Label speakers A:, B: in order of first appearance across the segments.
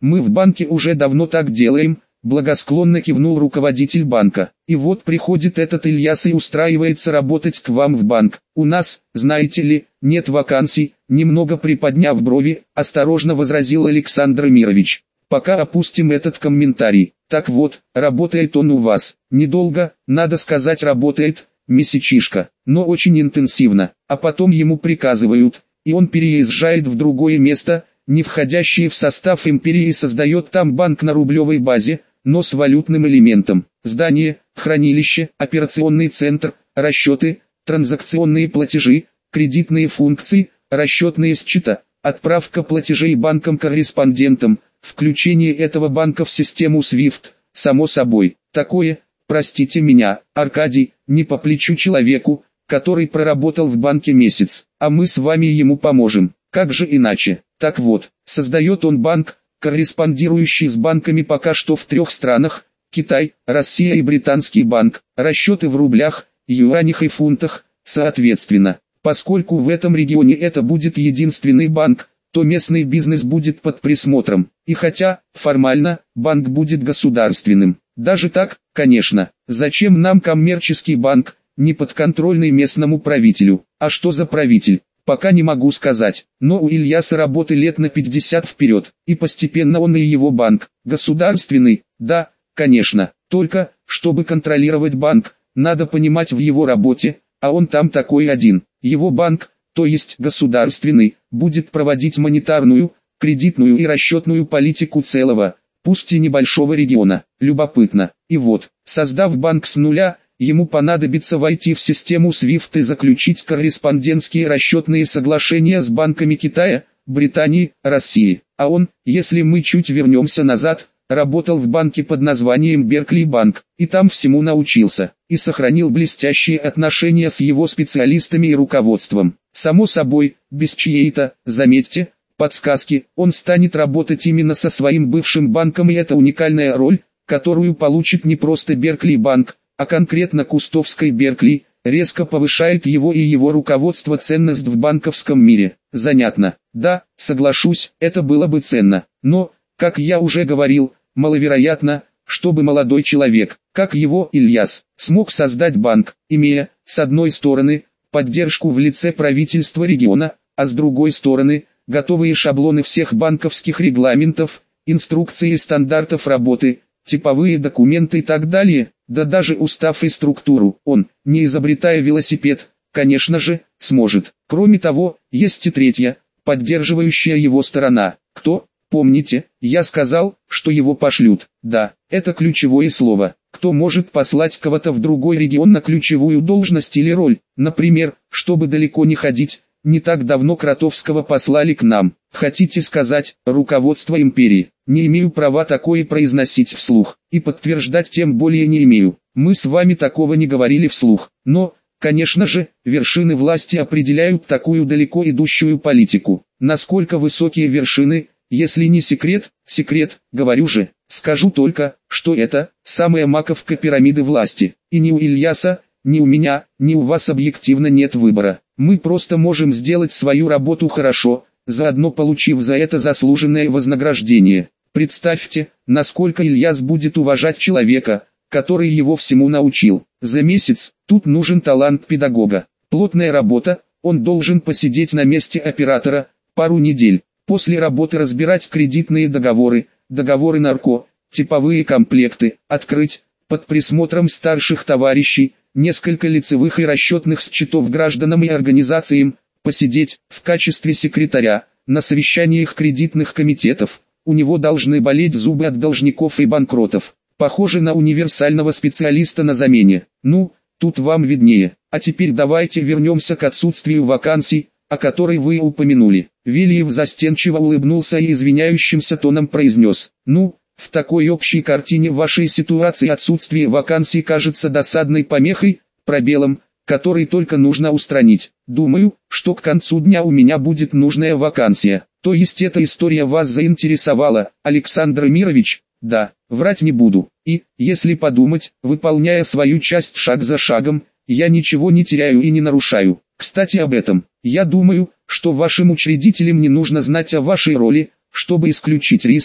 A: Мы в банке уже давно так делаем, благосклонно кивнул руководитель банка. И вот приходит этот Ильяс и устраивается работать к вам в банк. У нас, знаете ли, нет вакансий, немного приподняв брови, осторожно возразил Александр Эмирович. Пока опустим этот комментарий. Так вот, работает он у вас. Недолго, надо сказать, работает, месячишко, но очень интенсивно. А потом ему приказывают, и он переезжает в другое место, не входящее в состав империи, и создает там банк на рублевой базе, но с валютным элементом. Здание, хранилище, операционный центр, расчеты, транзакционные платежи, кредитные функции, расчетные счета, отправка платежей банкам-корреспондентам, включение этого банка в систему SWIFT, само собой. Такое, простите меня, Аркадий, не по плечу человеку, который проработал в банке месяц, а мы с вами ему поможем. Как же иначе? Так вот, создает он банк, корреспондирующий с банками пока что в 3 странах: Китай, Россия и британский банк, расчеты в рублях, юанях и фунтах, соответственно. Поскольку в этом регионе это будет единственный банк, то местный бизнес будет под присмотром. И хотя, формально, банк будет государственным. Даже так, конечно. Зачем нам коммерческий банк, не подконтрольный местному правителю? А что за правитель? Пока не могу сказать, но у Ильяса работы лет на 50 вперед, и постепенно он и его банк, государственный, да, конечно, только, чтобы контролировать банк, надо понимать в его работе, а он там такой один. Его банк, то есть государственный, будет проводить монетарную, кредитную и расчетную политику целого, пусть и небольшого региона. Любопытно. И вот, создав банк с нуля, ему понадобится войти в систему SWIFT и заключить корреспондентские расчетные соглашения с банками Китая, Британии, России. А он, если мы чуть вернемся назад, работал в банке под названием Беркли Банк, и там всему научился, и сохранил блестящие отношения с его специалистами и руководством. Само собой, без чьей-то, заметьте, подсказки, он станет работать именно со своим бывшим банком, и это уникальная роль, которую получит не просто Беркли Банк, а конкретно Кустовской Беркли, резко повышает его и его руководство ценность в банковском мире. Занятно. Да, соглашусь, это было бы ценно. Но, как я уже говорил, маловероятно, чтобы молодой человек, как его Ильяс, смог создать банк, имея, с одной стороны, поддержку в лице правительства региона, а с другой стороны, готовые шаблоны всех банковских регламентов, инструкции и стандартов работы, типовые документы и так далее. Да даже устав и структуру он, не изобретая велосипед, конечно же, сможет. Кроме того, есть и третья, поддерживающая его сторона. Кто? Помните, я сказал, что его пошлют. Да, это ключевое слово. Кто может послать кого-то в другой регион на ключевую должность или роль? Например, чтобы далеко не ходить, не так давно Кротовского послали к нам. Хотите сказать, руководство империи? Не имею права такое произносить вслух, и подтверждать тем более не имею. Мы с вами такого не говорили вслух, но, конечно же, вершины власти определяют такую далеко идущую политику. Насколько высокие вершины, если не секрет, говорю же, скажу только, что это самая маковка пирамиды власти, и ни у Ильяса, ни у меня, ни у вас объективно нет выбора. Мы просто можем сделать свою работу хорошо, заодно получив за это заслуженное вознаграждение. Представьте, насколько Ильяс будет уважать человека, который его всему научил. За месяц, тут нужен талант педагога. Плотная работа, он должен посидеть на месте оператора, пару недель. После работы разбирать кредитные договоры, договоры нарко, типовые комплекты, открыть, под присмотром старших товарищей, несколько лицевых и расчетных счетов гражданам и организациям, посидеть, в качестве секретаря, на совещаниях кредитных комитетов. У него должны болеть зубы от должников и банкротов. Похоже на универсального специалиста на замене. Ну, тут вам виднее. А теперь давайте вернемся к отсутствию вакансий, о которой вы упомянули. Велиев застенчиво улыбнулся и извиняющимся тоном произнес: «Ну, в такой общей картине вашей ситуации отсутствие вакансий кажется досадной помехой, пробелом, который только нужно устранить. Думаю, что к концу дня у меня будет нужная вакансия». То есть эта история вас заинтересовала, Александр Эмирович? Да, врать не буду. И, если подумать, выполняя свою часть шаг за шагом, я ничего не теряю и не нарушаю. Кстати, об этом. Я думаю, что вашим учредителям не нужно знать о вашей роли, чтобы исключить риски,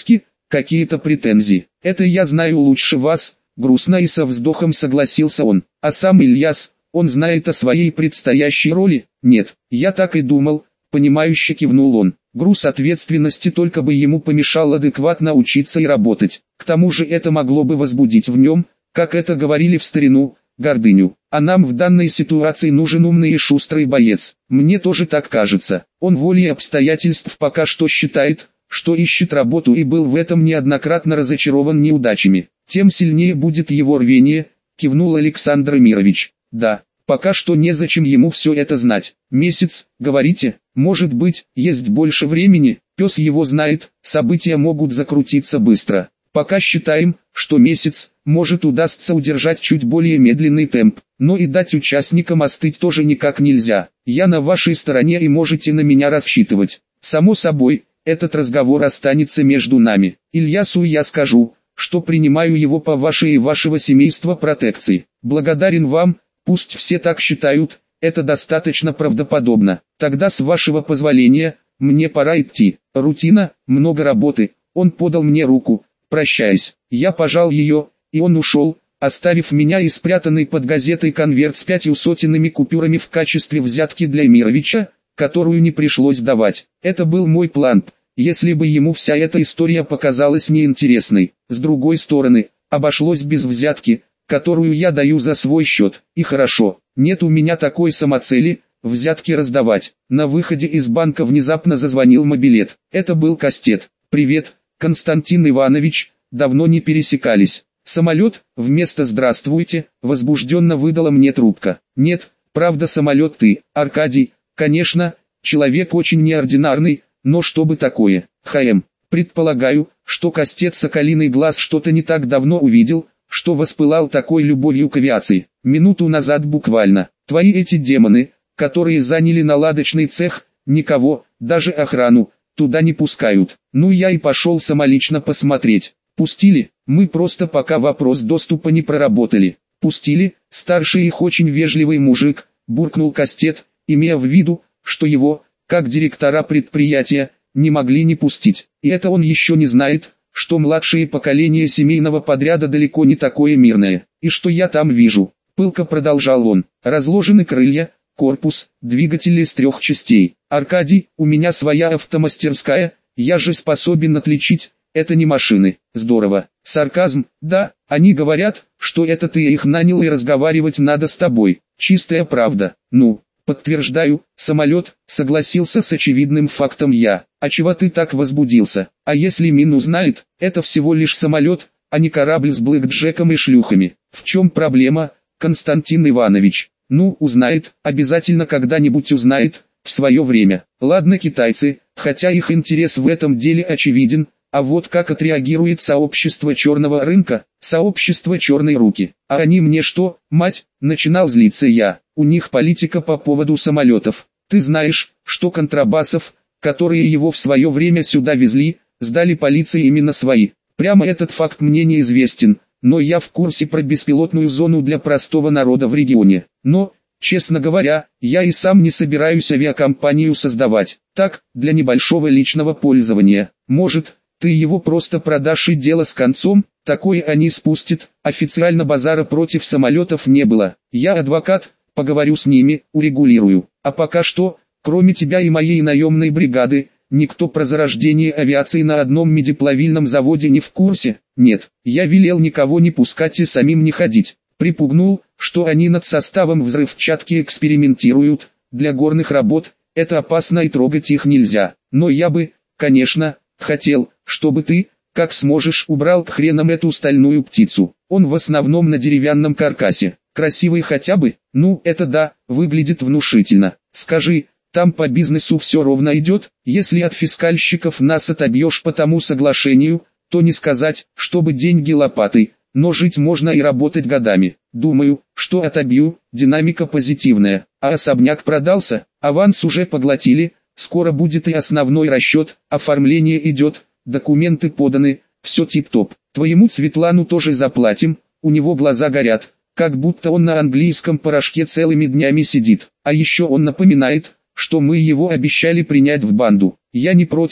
A: какие-то претензии. Это я знаю лучше вас, грустно и со вздохом согласился он. А сам Ильяс, он знает о своей предстоящей роли? Нет, я так и думал, понимающе кивнул он. Груз ответственности только бы ему помешал адекватно учиться и работать. К тому же это могло бы возбудить в нем, как это говорили в старину, гордыню. А нам в данной ситуации нужен умный и шустрый боец. Мне тоже так кажется. Он волей обстоятельств пока что считает, что ищет работу и был в этом неоднократно разочарован неудачами. Тем сильнее будет его рвение, кивнул Александр Эмирович. Да, пока что незачем ему все это знать. Месяц, говорите, может быть, есть больше времени, пес его знает, события могут закрутиться быстро. Пока считаем, что месяц, может удастся удержать чуть более медленный темп, но и дать участникам остыть тоже никак нельзя. Я на вашей стороне и можете на меня рассчитывать. Само собой, этот разговор останется между нами. Ильясу я скажу, что принимаю его по вашей и вашего семейства протекции. Благодарен вам, пусть все так считают, это достаточно правдоподобно. Тогда с вашего позволения, мне пора идти. Рутина, много работы. Он подал мне руку, прощаясь. Я пожал ее, и он ушел, оставив меня и спрятанный под газетой конверт с 500 купюрами в качестве взятки для Эмировича, которую не пришлось давать. Это был мой план, если бы ему вся эта история показалась неинтересной. С другой стороны, обошлось без взятки, которую я даю за свой счет. И хорошо, нет у меня такой самоцели, взятки раздавать. На выходе из банка внезапно зазвонил мобилет. Это был Кастет. «Привет, Константин Иванович, давно не пересекались». «Самолет?» Вместо «здравствуйте», возбужденно выдала мне трубка. «Нет, правда самолет ты, Аркадий, конечно, человек очень неординарный, но что бы такое, ХМ. Предполагаю, что Кастет Соколиный Глаз что-то не так давно увидел, что воспылал такой любовью к авиации. Минуту назад буквально. Твои эти демоны, которые заняли наладочный цех, никого, даже охрану, туда не пускают. Ну я и пошел самолично посмотреть. Пустили, мы просто пока вопрос доступа не проработали. Пустили, старший их очень вежливый мужик, буркнул Кастет, имея в виду, что его, как директора предприятия, не могли не пустить. И это он еще не знает, что младшее поколение семейного подряда далеко не такое мирное. И что я там вижу? Пылко продолжал он. Разложены крылья, корпус, двигатели из 3 частей. Аркадий, у меня своя автомастерская, я же способен отличить, это не машины. Здорово. Сарказм, да, они говорят, что это ты их нанял и разговаривать надо с тобой. Чистая правда. Ну, подтверждаю, самолет, согласился с очевидным фактом я. А чего ты так возбудился? А если Мин узнает, это всего лишь самолет, а не корабль с блэкджеком и шлюхами. В чем проблема, Константин Иванович? Ну, узнает, обязательно когда-нибудь узнает, в свое время. Ладно, китайцы, хотя их интерес в этом деле очевиден, а вот как отреагирует сообщество черного рынка, сообщество черной руки. А они мне что, мать, начинал злиться я. У них политика по поводу самолетов. Ты знаешь, что контрабасов, которые его в свое время сюда везли, сдали полиции именно свои. Прямо этот факт мне неизвестен, но я в курсе про беспилотную зону для простого народа в регионе. Но, честно говоря, я и сам не собираюсь авиакомпанию создавать. Так, для небольшого личного пользования. Может, ты его просто продашь и дело с концом? Такое они спустят. Официально базара против самолетов не было. Я адвокат, поговорю с ними, урегулирую. А пока что, кроме тебя и моей наемной бригады, никто про зарождение авиации на одном медиплавильном заводе не в курсе. Нет, я велел никого не пускать и самим не ходить. Припугнул, что они над составом взрывчатки экспериментируют. Для горных работ, это опасно и трогать их нельзя. Но я бы, конечно, хотел, чтобы ты, как сможешь, убрал к хренам эту стальную птицу. Он в основном на деревянном каркасе. Красивый хотя бы? Ну, это да, выглядит внушительно. Скажи, там по бизнесу все ровно идет? Если от фискальщиков нас отобьешь по тому соглашению, то не сказать, чтобы деньги лопатой, но жить можно и работать годами. Думаю, что отобью, динамика позитивная. А особняк продался, аванс уже поглотили, скоро будет и основной расчет, оформление идет, документы поданы, все тип-топ. Твоему Светлану тоже заплатим, у него глаза горят, как будто он на английском порошке целыми днями сидит. А еще он напоминает, что мы его обещали принять в банду. Я не против,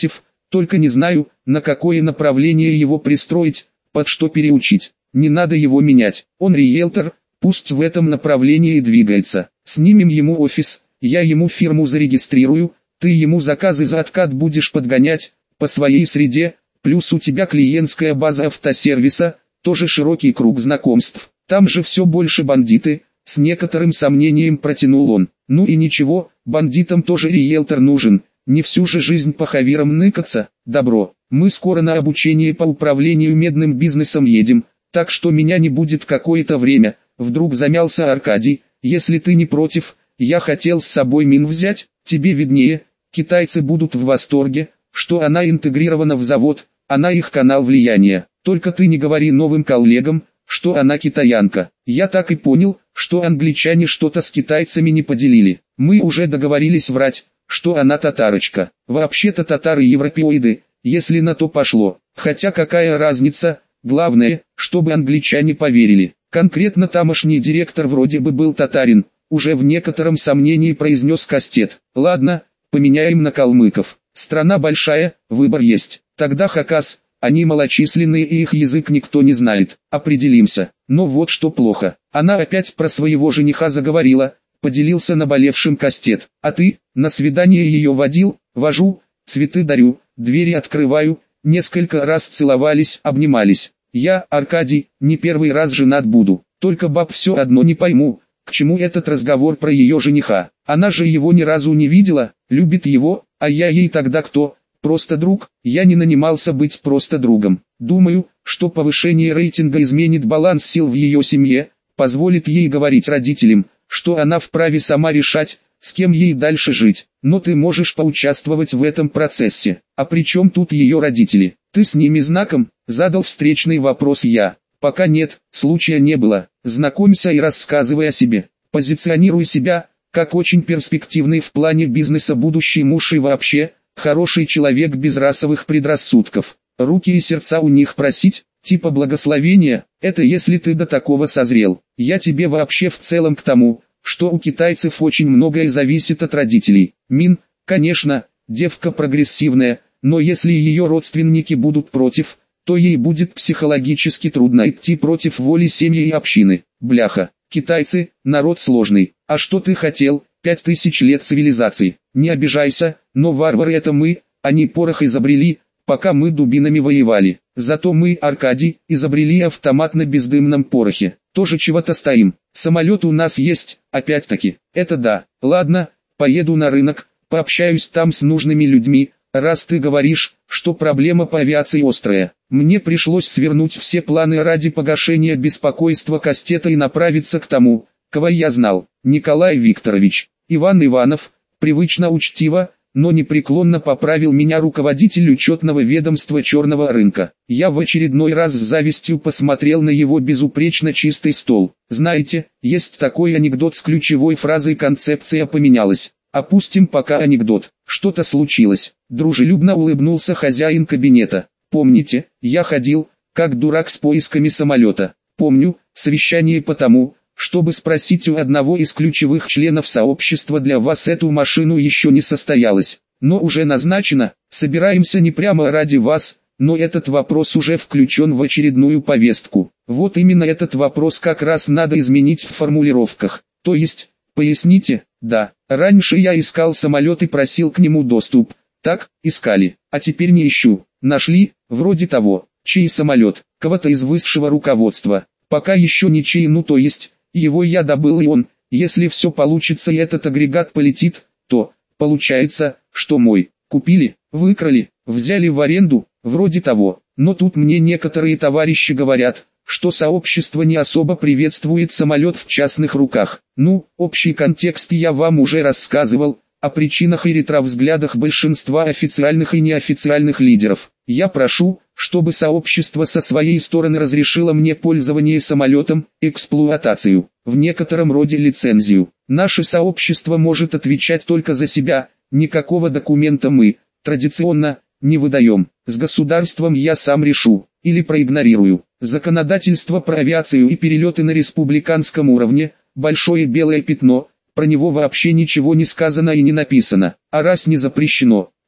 A: только не знаю, на какое направление его пристроить, под что переучить. Не надо его менять, он риэлтор, пусть в этом направлении двигается. Снимем ему офис, я ему фирму зарегистрирую, ты ему заказы за откат будешь подгонять, по своей среде, плюс у тебя клиентская база автосервиса, тоже широкий круг знакомств. Там же все больше бандиты, с некоторым сомнением протянул он. Ну и ничего, бандитам тоже риэлтор нужен, не всю же жизнь по хавирам ныкаться. Добро, мы скоро на обучение по управлению медным бизнесом едем, так что меня не будет какое-то время. Вдруг замялся Аркадий, если ты не против, я хотел с собой Мин взять, тебе виднее, китайцы будут в восторге, что она интегрирована в завод, она их канал влияния. Только ты не говори новым коллегам, что она китаянка. Я так и понял, что англичане что-то с китайцами не поделили. Мы уже договорились врать, что она татарочка. Вообще-то татары европеоиды, если на то пошло. Хотя какая разница, главное, чтобы англичане поверили. Конкретно тамошний директор вроде бы был татарин, уже в некотором сомнении произнес Кастет. Ладно, поменяем на калмыков. Страна большая, выбор есть. Тогда Хакас, они малочисленные и их язык никто не знает. Определимся. Но вот что плохо. Она опять про своего жениха заговорила, поделился наболевшим Кастет. А ты, на свидание ее водил? Вожу, цветы дарю, двери открываю, несколько раз целовались, обнимались. Я, Аркадий, не первый раз женат буду. Только баб все одно не пойму, к чему этот разговор про ее жениха. Она же его ни разу не видела, любит его, а я ей тогда кто? Просто друг. Я не нанимался быть просто другом. Думаю, что повышение рейтинга изменит баланс сил в ее семье, позволит ей говорить родителям, что она вправе сама решать, с кем ей дальше жить. Но ты можешь поучаствовать в этом процессе. А при чем тут ее родители? Ты с ними знаком? Задал встречный вопрос я. Пока нет, случая не было. Знакомься и рассказывай о себе. Позиционируй себя, как очень перспективный в плане бизнеса будущий муж и вообще, хороший человек без расовых предрассудков. Руки и сердца у них просить, типа благословения, это если ты до такого созрел. Я тебе вообще в целом к тому, что у китайцев очень многое зависит от родителей. Мин, конечно, девка прогрессивная, но если ее родственники будут против, то ей будет психологически трудно идти против воли семьи и общины. Бляха, китайцы, народ сложный. А что ты хотел, 5000 лет цивилизации? Не обижайся, но варвары это мы, они порох изобрели, пока мы дубинами воевали. Зато мы, Аркадий, изобрели автомат на бездымном порохе. Тоже чего-то стоим. Самолет у нас есть, опять-таки. Это да. Ладно, поеду на рынок, пообщаюсь там с нужными людьми, раз ты говоришь, что проблема по авиации острая. Мне пришлось свернуть все планы ради погашения беспокойства Кастета и направиться к тому, кого я знал. Николай Викторович. Иван Иванов, привычно учтиво, но непреклонно поправил меня руководитель учетного ведомства черного рынка. Я в очередной раз с завистью посмотрел на его безупречно чистый стол. Знаете, есть такой анекдот с ключевой фразой «концепция поменялась». Опустим пока анекдот. Что-то случилось. Дружелюбно улыбнулся хозяин кабинета. Помните, я ходил, как дурак с поисками самолета. Помню, совещание потому, чтобы спросить у одного из ключевых членов сообщества для вас эту машину еще не состоялось. Но уже назначено, собираемся не прямо ради вас, но этот вопрос уже включен в очередную повестку. Вот именно этот вопрос как раз надо изменить в формулировках. То есть, поясните, да, раньше я искал самолет и просил к нему доступ. Так, искали, а теперь не ищу. Нашли, вроде того, чей самолет, кого-то из высшего руководства. Пока еще ничей, ну то есть, его я добыл и он, если все получится и этот агрегат полетит, то, получается, что мой, купили, выкрали, взяли в аренду, вроде того. Но тут мне некоторые товарищи говорят, что сообщество не особо приветствует самолет в частных руках. Ну, общий контекст я вам уже рассказывал, о причинах и ретровзглядах большинства официальных и неофициальных лидеров. Я прошу, чтобы сообщество со своей стороны разрешило мне пользование самолетом, эксплуатацию, в некотором роде лицензию. Наше сообщество может отвечать только за себя, никакого документа мы, традиционно, не выдаем. С государством я сам решу, или проигнорирую. Законодательство про авиацию и перелеты на республиканском уровне, большое белое пятно, про него вообще ничего не сказано и не написано. А раз не запрещено, то,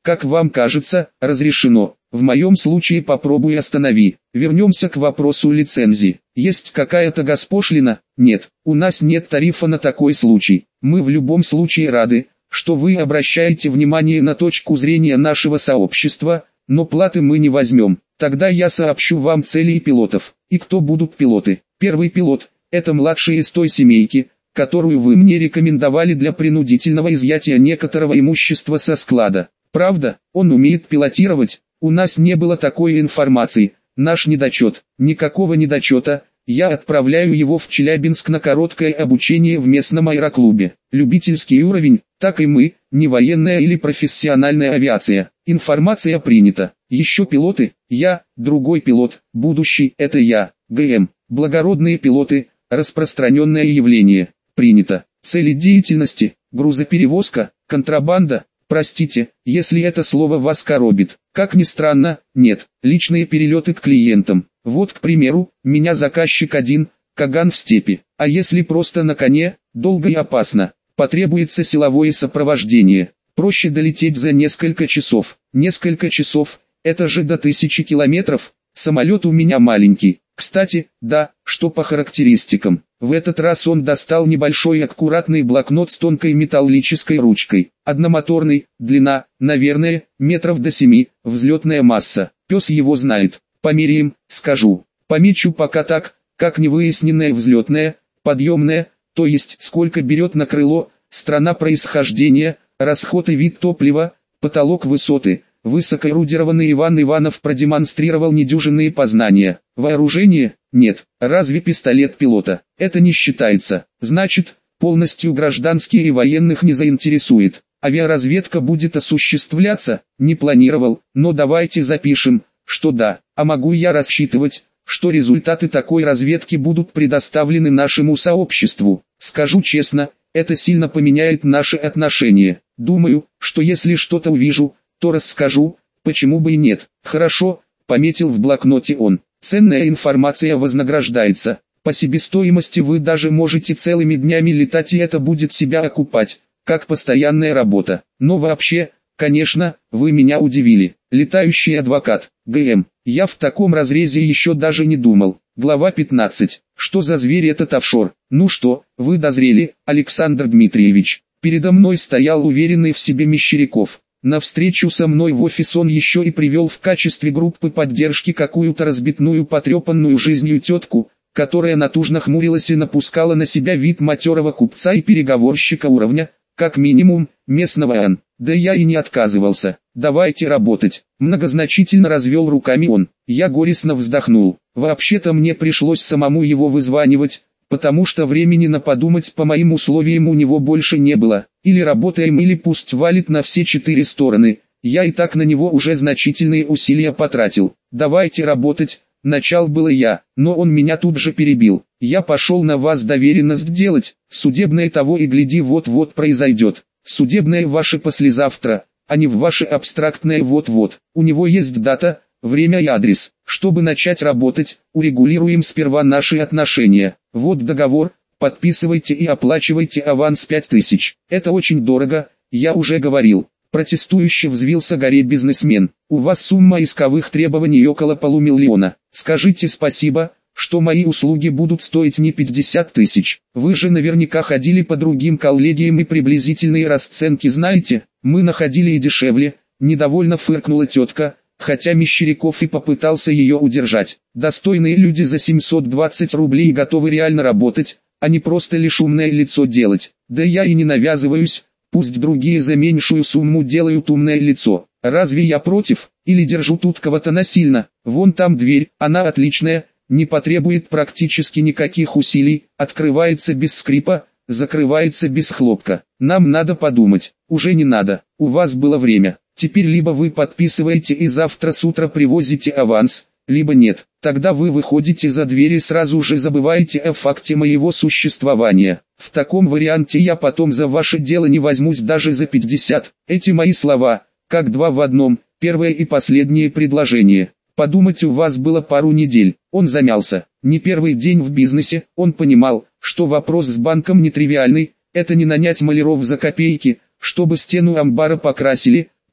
A: Как вам кажется, разрешено. В моем случае попробуй останови. Вернемся к вопросу лицензии. Есть какая-то госпошлина? Нет, у нас нет тарифа на такой случай. Мы в любом случае рады, что вы обращаете внимание на точку зрения нашего сообщества, но платы мы не возьмем. Тогда я сообщу вам цели пилотов. И кто будут пилоты? Первый пилот – это младший из той семейки, которую вы мне рекомендовали для принудительного изъятия некоторого имущества со склада. Правда, он умеет пилотировать? У нас не было такой информации. Наш недочет. Никакого недочета. Я отправляю его в Челябинск на короткое обучение в местном аэроклубе. Любительский уровень, так и мы, не военная или профессиональная авиация. Информация принята. Еще пилоты, я, другой пилот, будущий, это я, ГМ. Благородные пилоты, распространенное явление. Принято. Цели деятельности, грузоперевозка, контрабанда. Простите, если это слово вас коробит. Как ни странно, нет. Личные перелеты к клиентам. Вот, к примеру, меня заказчик один, Каган в степи. А если просто на коне, долго и опасно. Потребуется силовое сопровождение. Проще долететь за несколько часов. Несколько часов, это же до 1000 километров. Самолет у меня маленький. Кстати, да, что по характеристикам. В этот раз он достал небольшой аккуратный блокнот с тонкой металлической ручкой. Одномоторный, длина, наверное, метров до 7, взлетная масса. Пес его знает. Померяем, скажу. Помечу пока так, как невыясненная взлетная, подъемная, то есть сколько берет на крыло, страна происхождения, расход и вид топлива, потолок высоты. Высокоэрудированный Иван Иванов продемонстрировал недюжинные познания. Вооружение? Нет. Разве пистолет пилота? Это не считается. Значит, полностью гражданские и военных не заинтересует. Авиаразведка будет осуществляться? Не планировал, но давайте запишем, что да. А могу я рассчитывать, что результаты такой разведки будут предоставлены нашему сообществу? Скажу честно, это сильно поменяет наши отношения. Думаю, что если что-то увижу, то расскажу, почему бы и нет. Хорошо, пометил в блокноте он. Ценная информация вознаграждается. По себестоимости вы даже можете целыми днями летать, и это будет себя окупать, как постоянная работа. Но вообще, конечно, вы меня удивили. Летающий адвокат, ГМ. Я в таком разрезе еще даже не думал. Глава 15. Что за зверь этот офшор? Ну что, вы дозрели, Александр Дмитриевич? Передо мной стоял уверенный в себе Мещеряков. На встречу со мной в офис он еще и привел в качестве группы поддержки какую-то разбитную потрепанную жизнью тетку, которая натужно хмурилась и напускала на себя вид матерого купца и переговорщика уровня, как минимум, местного Н. Да я и не отказывался. Давайте работать. Многозначительно развел руками он. Я горестно вздохнул. Вообще-то мне пришлось самому его вызванивать, потому что времени на подумать по моим условиям у него больше не было. Или работаем, или пусть валит на все 4 стороны. Я и так на него уже значительные усилия потратил. Давайте работать. Начал было я, но он меня тут же перебил. Я пошел на вас доверенность делать. Судебное того и гляди вот-вот произойдет. Судебное ваше послезавтра, а не в ваше абстрактное вот-вот. У него есть дата, время и адрес. Чтобы начать работать, урегулируем сперва наши отношения. Вот договор, подписывайте и оплачивайте аванс 5000. Это очень дорого, я уже говорил. Протестующе взвился горе бизнесмен. У вас сумма исковых требований около 500 000. Скажите спасибо, что мои услуги будут стоить не 50 000. Вы же наверняка ходили по другим коллегиям и приблизительные расценки знаете. Мы находили и дешевле. Недовольно фыркнула тетка, хотя Мещеряков и попытался ее удержать. Достойные люди за 720 рублей готовы реально работать, а не просто лишь умное лицо делать. Да я и не навязываюсь. Пусть другие за меньшую сумму делают умное лицо. Разве я против? Или держу тут кого-то насильно? Вон там дверь, она отличная, не потребует практически никаких усилий, открывается без скрипа, закрывается без хлопка. Нам надо подумать. Уже не надо. У вас было время. Теперь либо вы подписываете и завтра с утра привозите аванс, либо нет. Тогда вы выходите за дверь и сразу же забываете о факте моего существования. В таком варианте я потом за ваше дело не возьмусь даже за 50. Эти мои слова, как два в одном, первое и последнее предложение. Подумать у вас было пару недель. Он замялся. Не первый день в бизнесе, он понимал, что вопрос с банком нетривиальный, это не нанять маляров за копейки, чтобы стену амбара покрасили,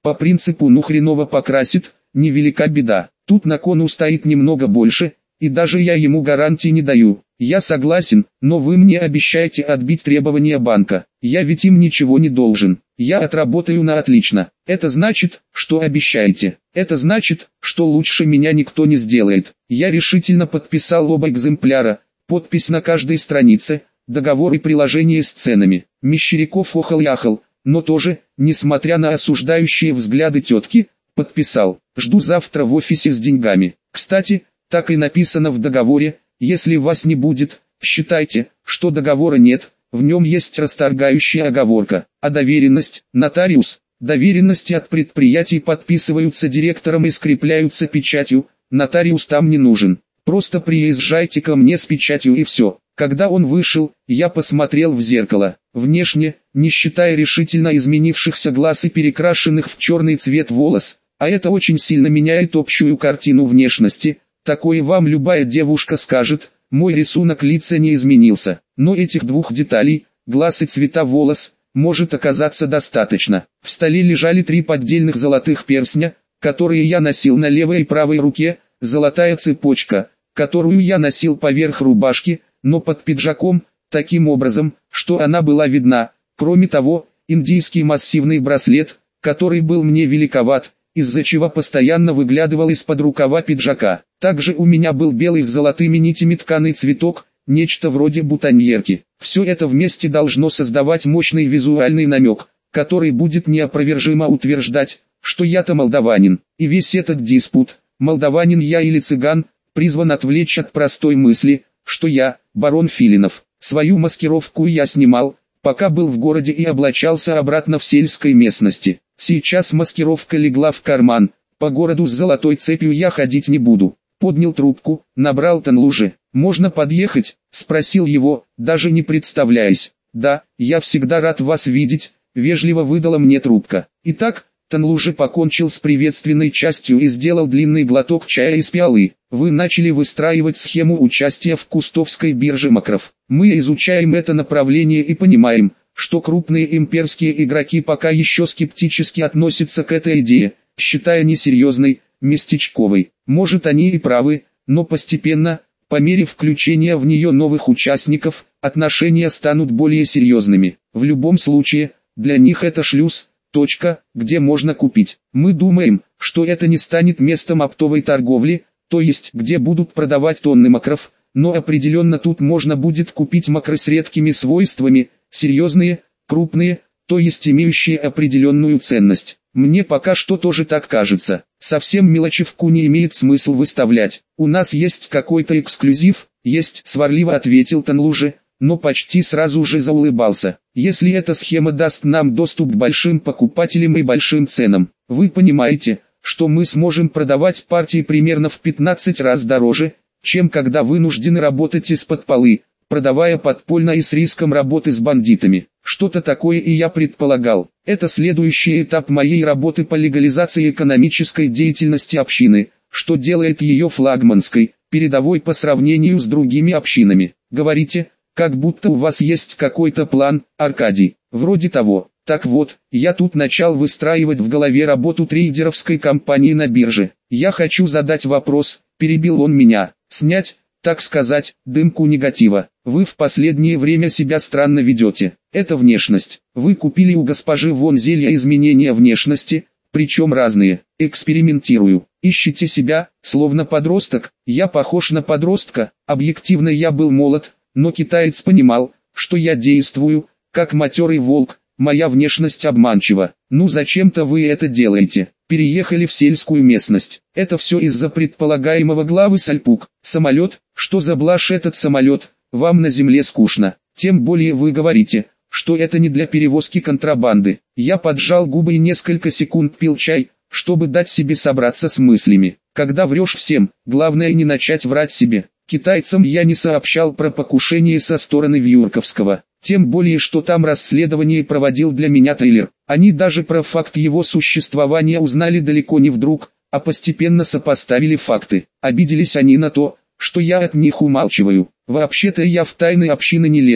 A: По принципу «ну хреново покрасит, невелика беда». Тут на кону стоит немного больше, и даже я ему гарантии не даю. Я согласен, но вы мне обещаете отбить требования банка. Я ведь им ничего не должен. Я отработаю на отлично. Это значит, что обещаете. Это значит, что лучше меня никто не сделает. Я решительно подписал оба экземпляра, подпись на каждой странице, договор и приложение с ценами. Мещеряков охал-яхал, но тоже, несмотря на осуждающие взгляды тетки, подписал. Жду завтра в офисе с деньгами. Кстати, так и написано в договоре, если вас не будет, считайте, что договора нет, в нем есть расторгающая оговорка. А доверенность, нотариус, доверенности от предприятий подписываются директором и скрепляются печатью, нотариус там не нужен. Просто приезжайте ко мне с печатью и все. Когда он вышел, я посмотрел в зеркало. Внешне, не считая решительно изменившихся глаз и перекрашенных в черный цвет волос, а это очень сильно меняет общую картину внешности, такое вам любая девушка скажет, мой рисунок лица не изменился. Но этих двух деталей, глаз и цвета волос, может оказаться достаточно. В столе лежали 3 поддельных золотых перстня, которые я носил на левой и правой руке, золотая цепочка, которую я носил поверх рубашки, но под пиджаком, таким образом, что она была видна. Кроме того, индийский массивный браслет, который был мне великоват, из-за чего постоянно выглядывал из-под рукава пиджака. Также у меня был белый с золотыми нитями тканый цветок, нечто вроде бутоньерки. Все это вместе должно создавать мощный визуальный намек, который будет неопровержимо утверждать, что я-то молдаванин. И весь этот диспут, молдаванин я или цыган, призван отвлечь от простой мысли, что я, барон Филинов. Свою маскировку я снимал, пока был в городе и облачался обратно в сельской местности. Сейчас маскировка легла в карман, по городу с золотой цепью я ходить не буду. Поднял трубку, набрал Танлужи. «Можно подъехать?» – спросил его, даже не представляясь. «Да, я всегда рад вас видеть», – вежливо выдала мне трубка. Итак, Танлужи покончил с приветственной частью и сделал длинный глоток чая из пиалы. «Вы начали выстраивать схему участия в Кустовской бирже макров. Мы изучаем это направление и понимаем, что крупные имперские игроки пока еще скептически относятся к этой идее, считая несерьезной, местечковой. Может, они и правы, но постепенно, по мере включения в нее новых участников, отношения станут более серьезными. В любом случае, для них это шлюз, точка, где можно купить. Мы думаем, что это не станет местом оптовой торговли, то есть где будут продавать тонны макров, но определенно тут можно будет купить макры с редкими свойствами, серьезные, крупные, то есть имеющие определенную ценность. Мне пока что тоже так кажется. Совсем мелочевку не имеет смысл выставлять. У нас есть какой-то эксклюзив, есть, сварливо ответил Танлужи, но почти сразу же заулыбался. Если эта схема даст нам доступ к большим покупателям и большим ценам, вы понимаете, что мы сможем продавать партии примерно в 15 раз дороже, чем когда вынуждены работать из-под полы, продавая подпольно и с риском работы с бандитами. Что-то такое и я предполагал. Это следующий этап моей работы по легализации экономической деятельности общины, что делает ее флагманской, передовой по сравнению с другими общинами. Говорите, как будто у вас есть какой-то план, Аркадий. Вроде того. Так вот, я тут начал выстраивать в голове работу трейдеровской компании на бирже. Я хочу задать вопрос, перебил он меня, снять, так сказать, дымку негатива. Вы в последнее время себя странно ведете. Это внешность. Вы купили у госпожи Вон зелья изменения внешности, причем разные. Экспериментирую. Ищете себя, словно подросток. Я похож на подростка. Объективно я был молод, но китаец понимал, что я действую, как матерый волк. Моя внешность обманчива. Ну зачем-то вы это делаете. Переехали в сельскую местность. Это все из-за предполагаемого главы Сальпук. Самолет, что за блажь этот самолет, вам на земле скучно. Тем более вы говорите, что это не для перевозки контрабанды. Я поджал губы и несколько секунд пил чай, чтобы дать себе собраться с мыслями. Когда врешь всем, главное не начать врать себе. Китайцам я не сообщал про покушение со стороны Вьюрковского. Тем более, что там расследование проводил для меня Тейлер. Они даже про факт его существования узнали далеко не вдруг, а постепенно сопоставили факты. Обиделись они на то, что я от них умалчиваю. Вообще-то я в тайны общины не лезу,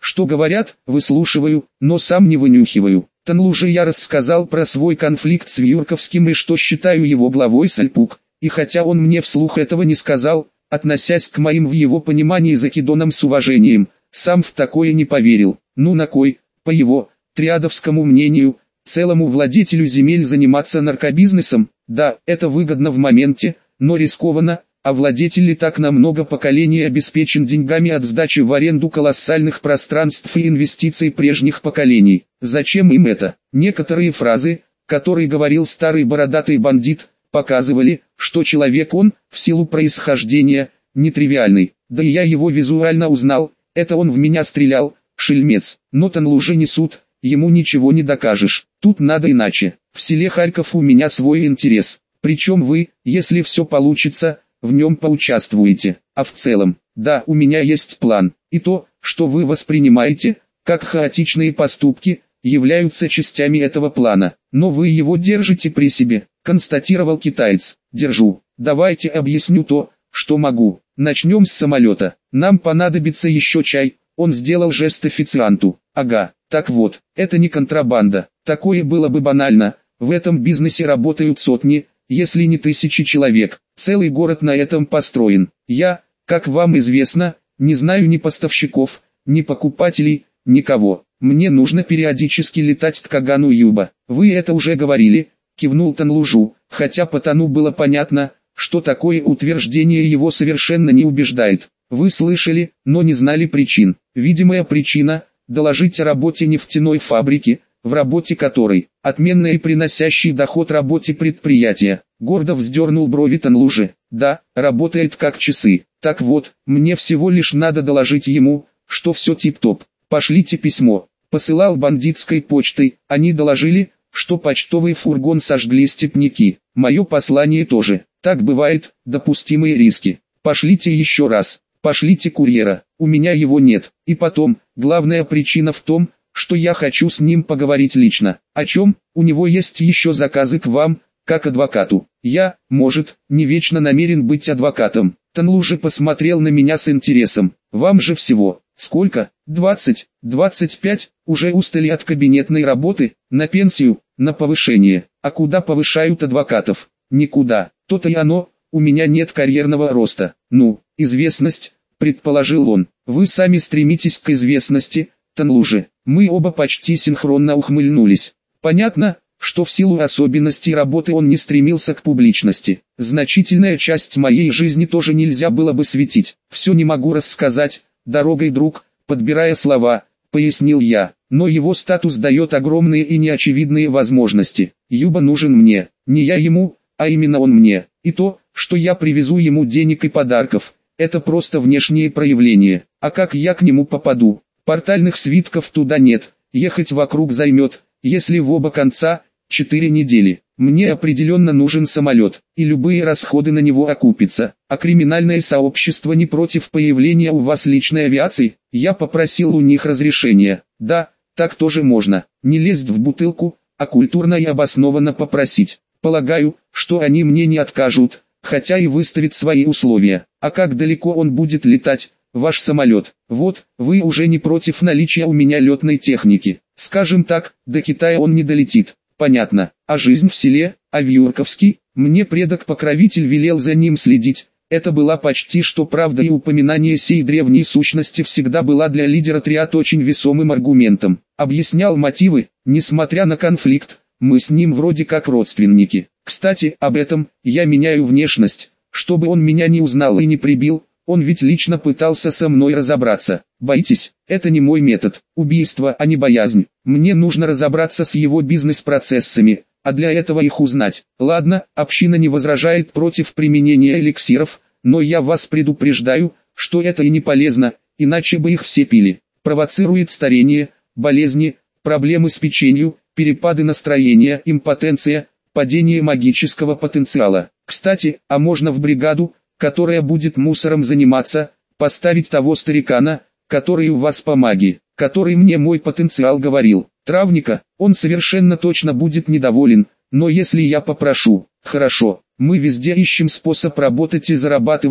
A: Что говорят, выслушиваю, но сам не вынюхиваю. Танлуже я рассказал про свой конфликт с Вьюрковским и что считаю его главой Сальпук. И хотя он мне вслух этого не сказал, относясь к моим в его понимании закидонам с уважением, сам в такое не поверил. Ну на кой, по его, триадовскому мнению, целому владетелю земель заниматься наркобизнесом? Да, это выгодно в моменте, но рискованно, а владетель и так на много поколений обеспечен деньгами от сдачи в аренду колоссальных пространств и инвестиций прежних поколений. Зачем им это? Некоторые фразы, которые говорил старый бородатый бандит, показывали, что человек он, в силу происхождения, нетривиальный. Да и я его визуально узнал, это он в меня стрелял, шельмец. Но Танлуже не суд, ему ничего не докажешь. Тут надо иначе. В селе Харьков у меня свой интерес. Причем вы, если все получится, в нем поучаствуете. А в целом, да, у меня есть план. И то, что вы воспринимаете, как хаотичные поступки, являются частями этого плана. Но вы его держите при себе, констатировал китаец. Держу. Давайте объясню то, что могу. Начнем с самолета. Нам понадобится еще чай. Он сделал жест официанту. Ага, так вот, это не контрабанда. Такое было бы банально. В этом бизнесе работают сотни, если не тысячи человек. Целый город на этом построен. Я, как вам известно, не знаю ни поставщиков, ни покупателей, никого. Мне нужно периодически летать к Кагану Юба. Вы это уже говорили, кивнул Танлужу, хотя потому было понятно, что такое утверждение его совершенно не убеждает. Вы слышали, но не знали причин. Видимая причина – доложить о работе нефтяной фабрики, в работе которой, отменной и приносящей доход работе предприятия. Гордо вздернул брови Танлуже. Да, работает как часы. Так вот, мне всего лишь надо доложить ему, что все тип-топ. Пошлите письмо. Посылал бандитской почтой, они доложили, что почтовый фургон сожгли степняки. Мое послание тоже. Так бывает, допустимые риски. Пошлите еще раз. Пошлите курьера, у меня его нет. И потом, главная причина в том, что я хочу с ним поговорить лично. О чем? У него есть еще заказы к вам, как адвокату. Я, может, не вечно намерен быть адвокатом. Танлуже посмотрел на меня с интересом. Вам же всего, сколько? 20, 25, уже устали от кабинетной работы, на пенсию, на повышение. А куда повышают адвокатов? Никуда. То-то и оно, у меня нет карьерного роста. Ну, известность, предположил он. Вы сами стремитесь к известности, Танлуже. Мы оба почти синхронно ухмыльнулись. Понятно, что в силу особенностей работы он не стремился к публичности. Значительная часть моей жизни тоже нельзя было бы светить. Все не могу рассказать, дорогой друг, подбирая слова, пояснил я. Но его статус дает огромные и неочевидные возможности. Юба нужен мне, не я ему, а именно он мне. И то, что я привезу ему денег и подарков, это просто внешнее проявление. А как я к нему попаду? Портальных свитков туда нет, ехать вокруг займет, если в оба конца, 4 недели. Мне определенно нужен самолет, и любые расходы на него окупятся. А криминальное сообщество не против появления у вас личной авиации? Я попросил у них разрешения. Да, так тоже можно. Не лезть в бутылку, а культурно и обоснованно попросить. Полагаю, что они мне не откажут, хотя и выставят свои условия. А как далеко он будет летать? Ваш самолет. Вот, вы уже не против наличия у меня летной техники. Скажем так, до Китая он не долетит. Понятно. А жизнь в селе, а Вьюрковский? Мне предок-покровитель велел за ним следить. Это была почти что правда, и упоминание сей древней сущности всегда была для лидера триад очень весомым аргументом. Объяснял мотивы, несмотря на конфликт, мы с ним вроде как родственники. Кстати, об этом, я меняю внешность, чтобы он меня не узнал и не прибил. Он ведь лично пытался со мной разобраться. Боитесь? Это не мой метод. Убийство, а не боязнь. Мне нужно разобраться с его бизнес-процессами, а для этого их узнать. Ладно, община не возражает против применения эликсиров, но я вас предупреждаю, что это и не полезно, иначе бы их все пили. Провоцирует старение, болезни, проблемы с печенью, перепады настроения, импотенция, падение магического потенциала. Кстати, а можно в бригаду, которая будет мусором заниматься, поставить того старикана, который у вас по магии, который мне мой потенциал говорил. Травника, он совершенно точно будет недоволен, но если я попрошу, хорошо, мы везде ищем способ работать и зарабатывать,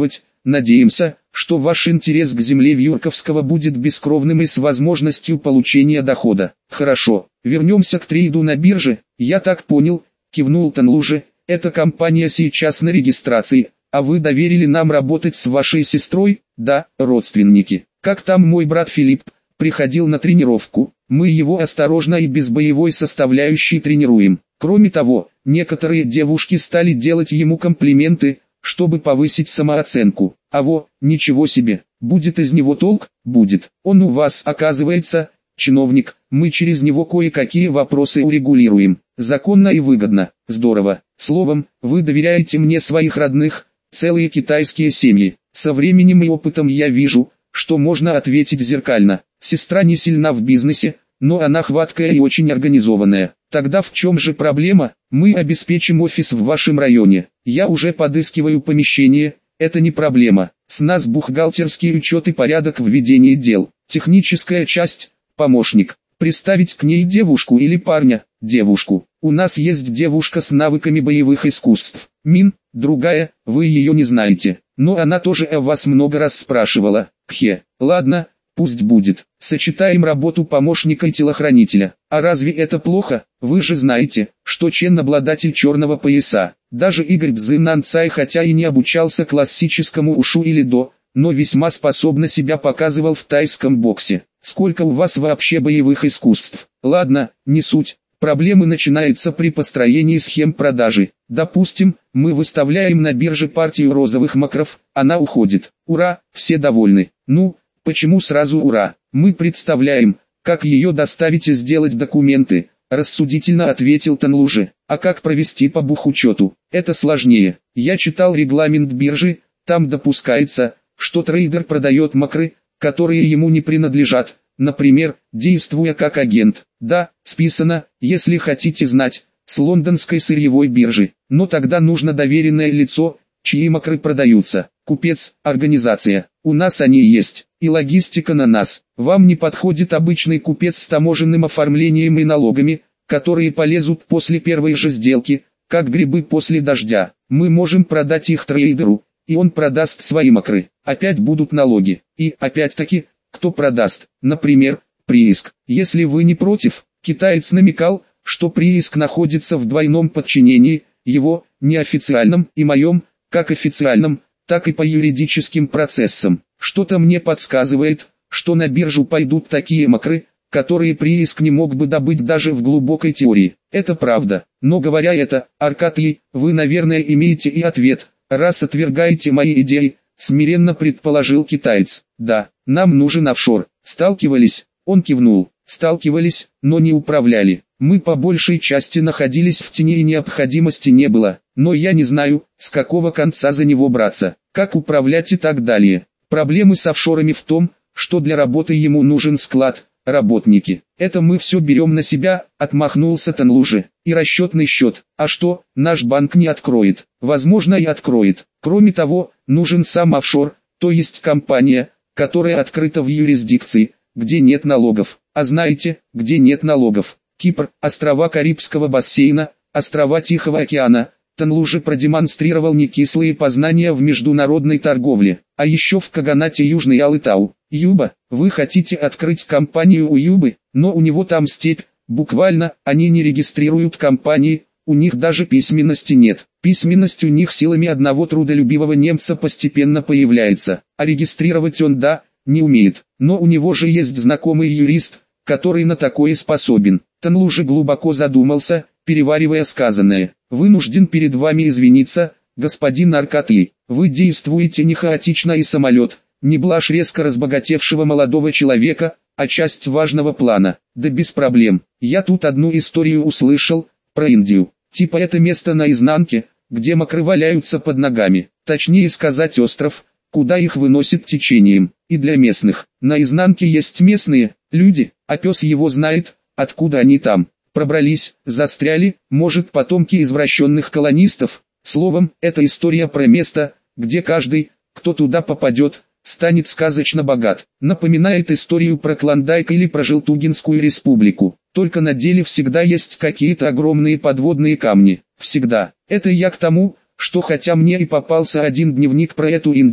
A: Надеемся, что ваш интерес к земле Вьюрковского будет бескровным и с возможностью получения дохода. Хорошо, вернемся к трейду на бирже. Я так понял, кивнул Танлужи, эта компания сейчас на регистрации, а вы доверили нам работать с вашей сестрой? Да, родственники. Как там мой брат Филипп? Приходил на тренировку, мы его осторожно и без боевой составляющей тренируем. Кроме того, некоторые девушки стали делать ему комплименты, чтобы повысить самооценку. Ничего себе, будет из него толк? Будет. Он у вас, оказывается, чиновник, мы через него кое-какие вопросы урегулируем. Законно и выгодно. Здорово. Словом, вы доверяете мне своих родных, целые китайские семьи. Со временем и опытом я вижу, что можно ответить зеркально. Сестра не сильна в бизнесе, но она хваткая и очень организованная. Тогда в чем же проблема? Мы обеспечим офис в вашем районе. Я уже подыскиваю помещение, это не проблема. С нас бухгалтерский учет и порядок в ведении дел. Техническая часть, помощник. Представить к ней девушку или парня? Девушку. У нас есть девушка с навыками боевых искусств. Мин, другая, вы ее не знаете. Но она тоже о вас много раз спрашивала. Ладно, пусть будет. Сочетаем работу помощника и телохранителя. А разве это плохо? Вы же знаете, что Чен обладатель черного пояса. Даже Игорь Цзинан Цай хотя и не обучался классическому ушу или до, но весьма способно себя показывал в тайском боксе. Сколько у вас вообще боевых искусств? Ладно, не суть. Проблемы начинаются при построении схем продажи. Допустим, мы выставляем на бирже партию розовых макров, она уходит. Ура, все довольны. Ну, почему сразу ура? Мы представляем, как ее доставить и сделать документы, рассудительно ответил Танлужи. А как провести по бухучету? Это сложнее. Я читал регламент биржи, там допускается, что трейдер продает макры, которые ему не принадлежат, например, действуя как агент. Да, списано, если хотите знать, с лондонской сырьевой биржи. Но тогда нужно доверенное лицо, чьи макры продаются. Купец, организация. У нас они есть, и логистика на нас. Вам не подходит обычный купец с таможенным оформлением и налогами, которые полезут после первой же сделки, как грибы после дождя. Мы можем продать их трейдеру, и он продаст свои макры. Опять будут налоги. И, опять-таки, кто продаст? Например, прииск. Если вы не против, китаец намекал, что прииск находится в двойном подчинении, его, неофициальном и моем, как официальном, так и по юридическим процессам. Что-то мне подсказывает, что на биржу пойдут такие макры, которые прииск не мог бы добыть даже в глубокой теории. Это правда. Но говоря это, Аркадий, вы, наверное, имеете и ответ, раз отвергаете мои идеи, смиренно предположил китаец. Да, нам нужен офшор. Сталкивались? Он кивнул. Сталкивались, но не управляли. Мы по большей части находились в тени и необходимости не было. Но я не знаю, с какого конца за него браться, как управлять и так далее. Проблемы с офшорами в том, что для работы ему нужен склад, работники. Это мы все берем на себя, отмахнулся Танлужи. И расчетный счет. А что, наш банк не откроет? Возможно и откроет. Кроме того, нужен сам офшор, то есть компания, которая открыта в юрисдикции, где нет налогов. А знаете, где нет налогов? Кипр, острова Карибского бассейна, острова Тихого океана. Танлужи продемонстрировал некислые познания в международной торговле. А еще в Каганате Южный Алытау. Юба, вы хотите открыть компанию у Юбы, но у него там степь, буквально, они не регистрируют компании, у них даже письменности нет. Письменность у них силами одного трудолюбивого немца постепенно появляется, а регистрировать он, да, не умеет. Но у него же есть знакомый юрист, который на такое способен. Танлужи глубоко задумался, переваривая сказанное. Вынужден перед вами извиниться, господин Аркадий. Вы действуете не хаотично и самолет, не блажь резко разбогатевшего молодого человека, а часть важного плана. Да без проблем. Я тут одну историю услышал, про Индию. Типа это место на изнанке, где макры валяются под ногами. Точнее сказать остров, куда их выносит течением. И для местных. На изнанке есть местные люди, а пес его знает, откуда они там. Пробрались, застряли, может потомки извращенных колонистов. Словом, это история про место, где каждый, кто туда попадет, станет сказочно богат. Напоминает историю про Клондайк или про Желтугинскую республику. Только на деле всегда есть какие-то огромные подводные камни. Всегда. Это я к тому, что хотя мне и попался один дневник про эту Индию,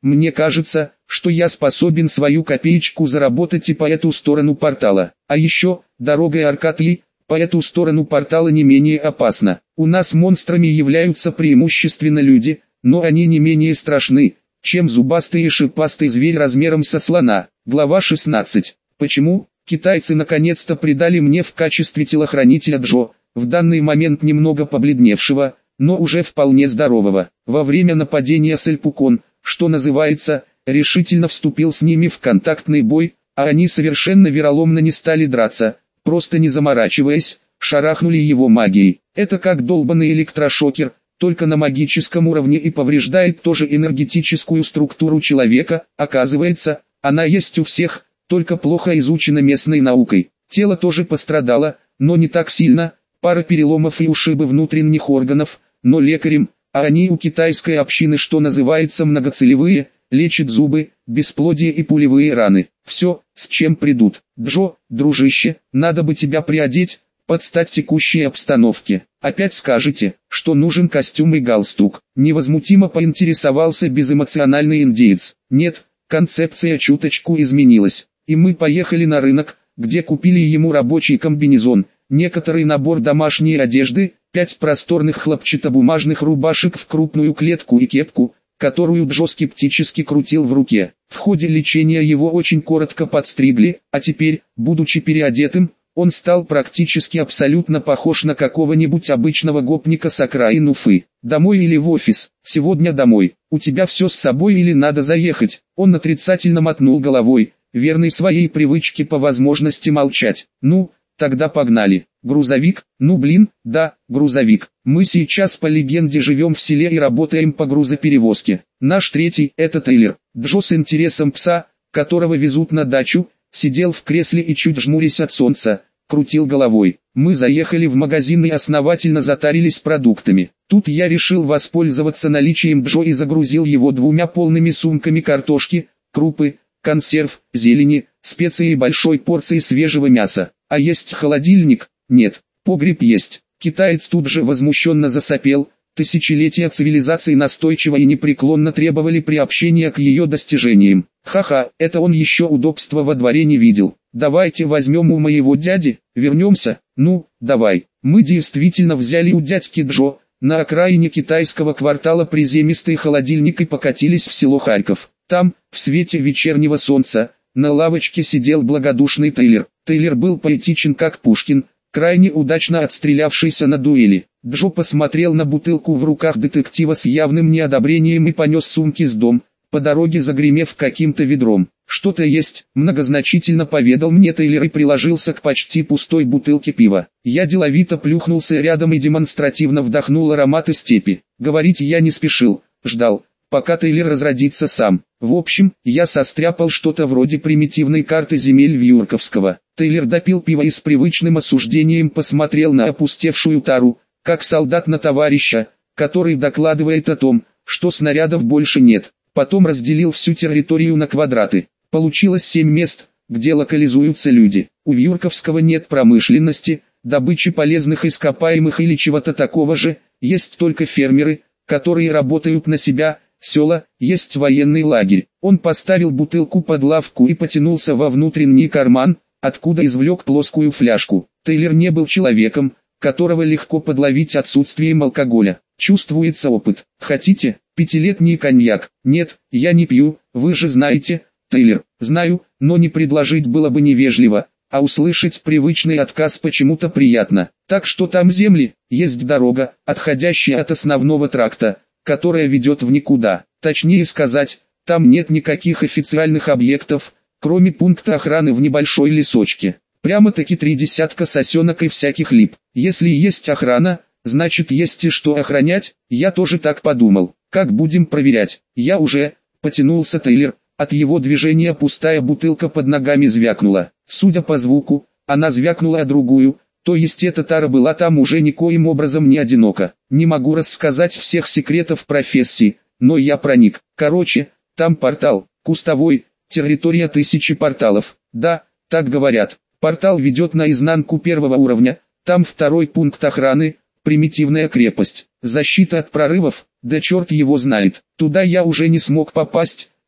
A: Мне кажется, что я способен свою копеечку заработать и по эту сторону портала. А еще, дорогой Аркадии, по эту сторону портала не менее опасно. У нас монстрами являются преимущественно люди, но они не менее страшны, чем зубастый и шипастый зверь размером со слона. Глава 16. Почему? Китайцы наконец-то придали мне в качестве телохранителя Джо, в данный момент немного побледневшего, но уже вполне здорового. Во время нападения Сальпукон, что называется, решительно вступил с ними в контактный бой, а они совершенно вероломно не стали драться, просто не заморачиваясь, шарахнули его магией. Это как долбанный электрошокер, только на магическом уровне и повреждает тоже энергетическую структуру человека. Оказывается, она есть у всех, только плохо изучена местной наукой. Тело тоже пострадало, но не так сильно, пара переломов и ушибы внутренних органов, но лекарем, а они у китайской общины, что называется, многоцелевые, лечат зубы, бесплодие и пулевые раны. Все, с чем придут. Джо, дружище, надо бы тебя приодеть, под стать текущей обстановке. Опять скажете, что нужен костюм и галстук. Невозмутимо поинтересовался безэмоциональный индеец. Нет, концепция чуточку изменилась. И мы поехали на рынок, где купили ему рабочий комбинезон, некоторый набор домашней одежды, 5 просторных хлопчатобумажных рубашек в крупную клетку и кепку, которую Джо скептически крутил в руке. В ходе лечения его очень коротко подстригли, а теперь, будучи переодетым, он стал практически абсолютно похож на какого-нибудь обычного гопника с окраин Уфы. «Домой или в офис?» «Сегодня домой. У тебя все с собой или надо заехать?» Он отрицательно мотнул головой, верный своей привычке по возможности молчать. «Ну, тогда погнали. Грузовик? Ну блин, да, грузовик. Мы сейчас по легенде живем в селе и работаем по грузоперевозке. Наш третий – это трейлер». Джо с интересом пса, которого везут на дачу, сидел в кресле и чуть жмурясь от солнца, крутил головой. Мы заехали в магазин и основательно затарились продуктами. Тут я решил воспользоваться наличием Джо и загрузил его 2 полными сумками картошки, крупы, консерв, зелени, специй и большой порцией свежего мяса. А есть холодильник? Нет. Погреб есть. Китаец тут же возмущенно засопел. Тысячелетия цивилизации настойчиво и непреклонно требовали приобщения к ее достижениям. Ха-ха, это он еще удобства во дворе не видел. Давайте возьмем у моего дяди, вернемся. Ну, давай. Мы действительно взяли у дядьки Джо, на окраине китайского квартала приземистый холодильник и покатились в село Харьков. Там, в свете вечернего солнца, на лавочке сидел благодушный Тейлер. Тейлер был поэтичен как Пушкин, крайне удачно отстрелявшийся на дуэли. Джо посмотрел на бутылку в руках детектива с явным неодобрением и понес сумки с дом, по дороге загремев каким-то ведром. «Что-то есть», — многозначительно поведал мне Тейлер и приложился к почти пустой бутылке пива. Я деловито плюхнулся рядом и демонстративно вдохнул ароматы степи. Говорить я не спешил, ждал, пока Тейлер разродится сам. В общем, я состряпал что-то вроде примитивной карты земель Вьюрковского. Тейлер допил пиво и с привычным осуждением посмотрел на опустевшую тару, как солдат на товарища, который докладывает о том, что снарядов больше нет. Потом разделил всю территорию на квадраты. Получилось 7 мест, где локализуются люди. У Вьюрковского нет промышленности, добычи полезных ископаемых или чего-то такого же, есть только фермеры, которые работают на себя, села, есть военный лагерь. Он поставил бутылку под лавку и потянулся во внутренний карман, откуда извлек плоскую фляжку. Тейлер не был человеком, которого легко подловить отсутствием алкоголя. Чувствуется опыт. Хотите? 5-летний коньяк? Нет, я не пью, вы же знаете. Тейлер: знаю, но не предложить было бы невежливо, а услышать привычный отказ почему-то приятно. Так что там земли, есть дорога, отходящая от основного тракта, которая ведет в никуда. Точнее сказать, там нет никаких официальных объектов, кроме пункта охраны в небольшой лесочке. Прямо-таки 3 десятка сосенок и всяких лип. Если есть охрана, значит есть и что охранять. Я тоже так подумал. Как будем проверять? Я уже, потянулся Тейлер. От его движения пустая бутылка под ногами звякнула. Судя по звуку, она звякнула о другую, то есть эта тара была там уже никоим образом не одинока. Не могу рассказать всех секретов профессии, но я проник. Короче, там портал, кустовой, территория 1000 порталов. Да, так говорят. Портал ведет на изнанку 1-го уровня, там 2-й пункт охраны, примитивная крепость. Защита от прорывов, да черт его знает. Туда я уже не смог попасть,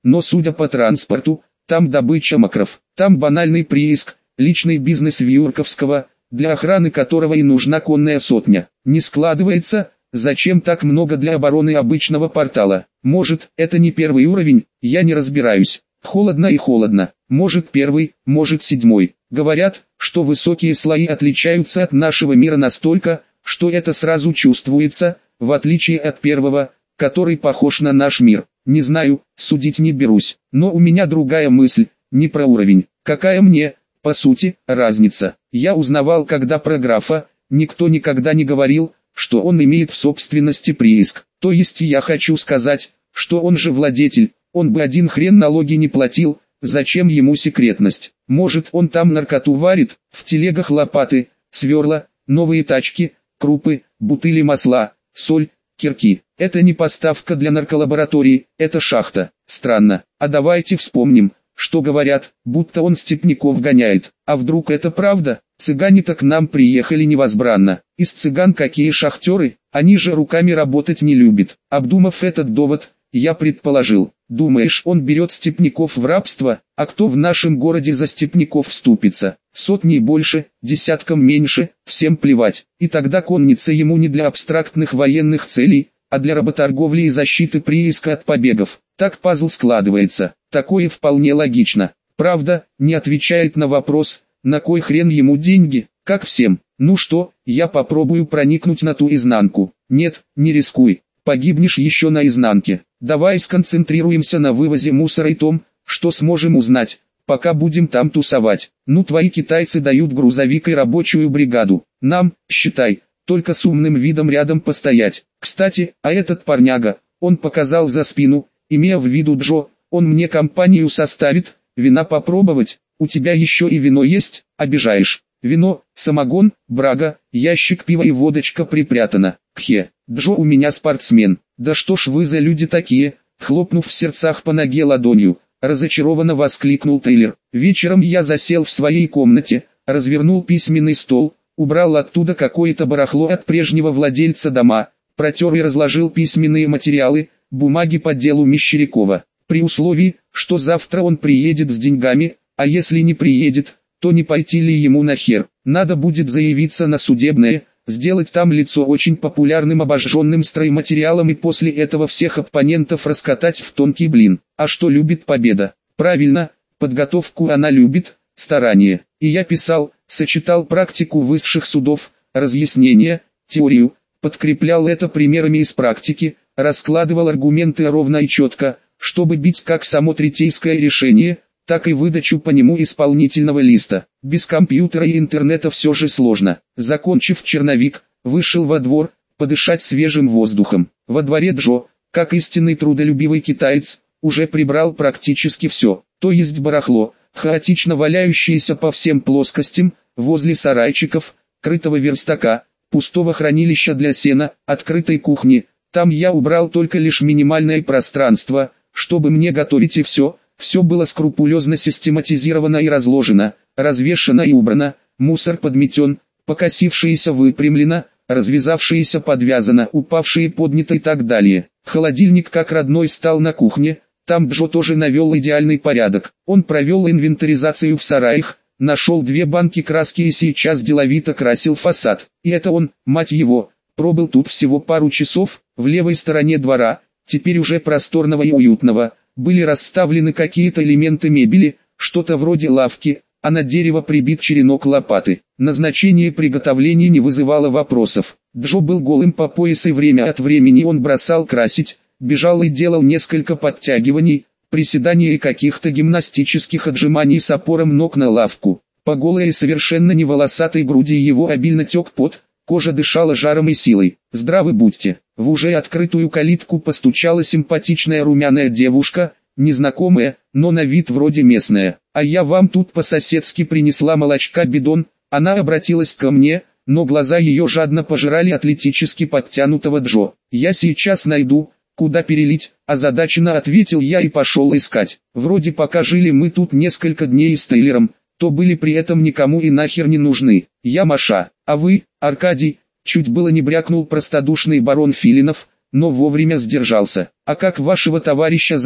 A: но судя по транспорту, там добыча макров, там банальный прииск, личный бизнес Вьюрковского, для охраны которого и нужна конная сотня. Не складывается, зачем так много для обороны обычного портала? Может, это не первый уровень, я не разбираюсь. Холодно и холодно. Может первый, может седьмой. Говорят, что высокие слои отличаются от нашего мира настолько, что это сразу чувствуется, в отличие от первого, который похож на наш мир. Не знаю, судить не берусь, но у меня другая мысль, не про уровень. Какая мне, по сути, разница? Я узнавал, когда про графа, никто никогда не говорил, что он имеет в собственности прииск. То есть я хочу сказать, что он же владетель, он бы один хрен налоги не платил, зачем ему секретность? Может он там наркоту варит, в телегах лопаты, сверла, новые тачки, крупы, бутыли масла, соль, кирки. Это не поставка для нарколаборатории, это шахта. Странно. А давайте вспомним, что говорят, будто он степняков гоняет. А вдруг это правда? Цыгане-то к нам приехали невозбранно. Из цыган какие шахтеры, они же руками работать не любят. Обдумав этот довод, я предположил, думаешь, он берет степняков в рабство, а кто в нашем городе за степняков вступится? Сотни больше, десяткам меньше, всем плевать. И тогда конница ему не для абстрактных военных целей, а для работорговли и защиты прииска от побегов. Так пазл складывается. Такое вполне логично. Правда, не отвечает на вопрос, на кой хрен ему деньги, как всем. Ну что, я попробую проникнуть на ту изнанку. Нет, не рискуй, погибнешь еще на изнанке. Давай сконцентрируемся на вывозе мусора и том, что сможем узнать, пока будем там тусовать. Ну твои китайцы дают грузовик и рабочую бригаду. Нам, считай, только с умным видом рядом постоять. Кстати, а этот парняга, он показал за спину, имея в виду Джо, он мне компанию составит, вина попробовать, у тебя еще и вино есть, обижаешь. Вино, самогон, брага, ящик пива и водочка припрятана. Кхе, Джо у меня спортсмен. Да что ж вы за люди такие, хлопнув в сердцах по ноге ладонью, разочарованно воскликнул Тейлор. Вечером я засел в своей комнате, развернул письменный стол, убрал оттуда какое-то барахло от прежнего владельца дома, протер и разложил письменные материалы, бумаги по делу Мещерякова. При условии, что завтра он приедет с деньгами, а если не приедет, то не пойти ли ему нахер? Надо будет заявиться на судебное, сделать там лицо очень популярным обожженным стройматериалом и после этого всех оппонентов раскатать в тонкий блин. А что любит победа? Правильно, подготовку она любит, старание. И я писал, сочетал практику высших судов, разъяснения, теорию, подкреплял это примерами из практики, раскладывал аргументы ровно и четко, чтобы бить как само третейское решение, так и выдачу по нему исполнительного листа. Без компьютера и интернета все же сложно. Закончив черновик, вышел во двор, подышать свежим воздухом. Во дворе Джо, как истинный трудолюбивый китаец, уже прибрал практически все, то есть барахло, хаотично валяющееся по всем плоскостям, возле сарайчиков, крытого верстака, пустого хранилища для сена, открытой кухни. Там я убрал только лишь минимальное пространство, чтобы мне готовить и все. Все было скрупулезно систематизировано и разложено, развешано и убрано, мусор подметен, покосившееся выпрямлено, развязавшееся подвязано, упавшие подняты и так далее. Холодильник как родной стал на кухне, там Джо тоже навел идеальный порядок. Он провел инвентаризацию в сараях, нашел 2 банки краски и сейчас деловито красил фасад. И это он, мать его, пробыл тут всего пару часов, в левой стороне двора, теперь уже просторного и уютного. Были расставлены какие-то элементы мебели, что-то вроде лавки, а на дерево прибит черенок лопаты. Назначение приготовления не вызывало вопросов. Джо был голым по пояс и время от времени он бросал красить, бежал и делал несколько подтягиваний, приседаний и каких-то гимнастических отжиманий с опором ног на лавку. По голой и совершенно не волосатой груди его обильно тек пот, кожа дышала жаром и силой. «Здравы будьте!» В уже открытую калитку постучала симпатичная румяная девушка, незнакомая, но на вид вроде местная. «А я вам тут по-соседски принесла молочка бидон». Она обратилась ко мне, но глаза ее жадно пожирали атлетически подтянутого Джо. «Я сейчас найду, куда перелить», озадаченно ответил я и пошел искать. Вроде пока жили мы тут несколько дней с Тейлором, то были при этом никому и нахер не нужны. Я Маша, а вы, Аркадий? Чуть было не брякнул простодушный барон Филинов, но вовремя сдержался. «А как вашего товарища зовут?»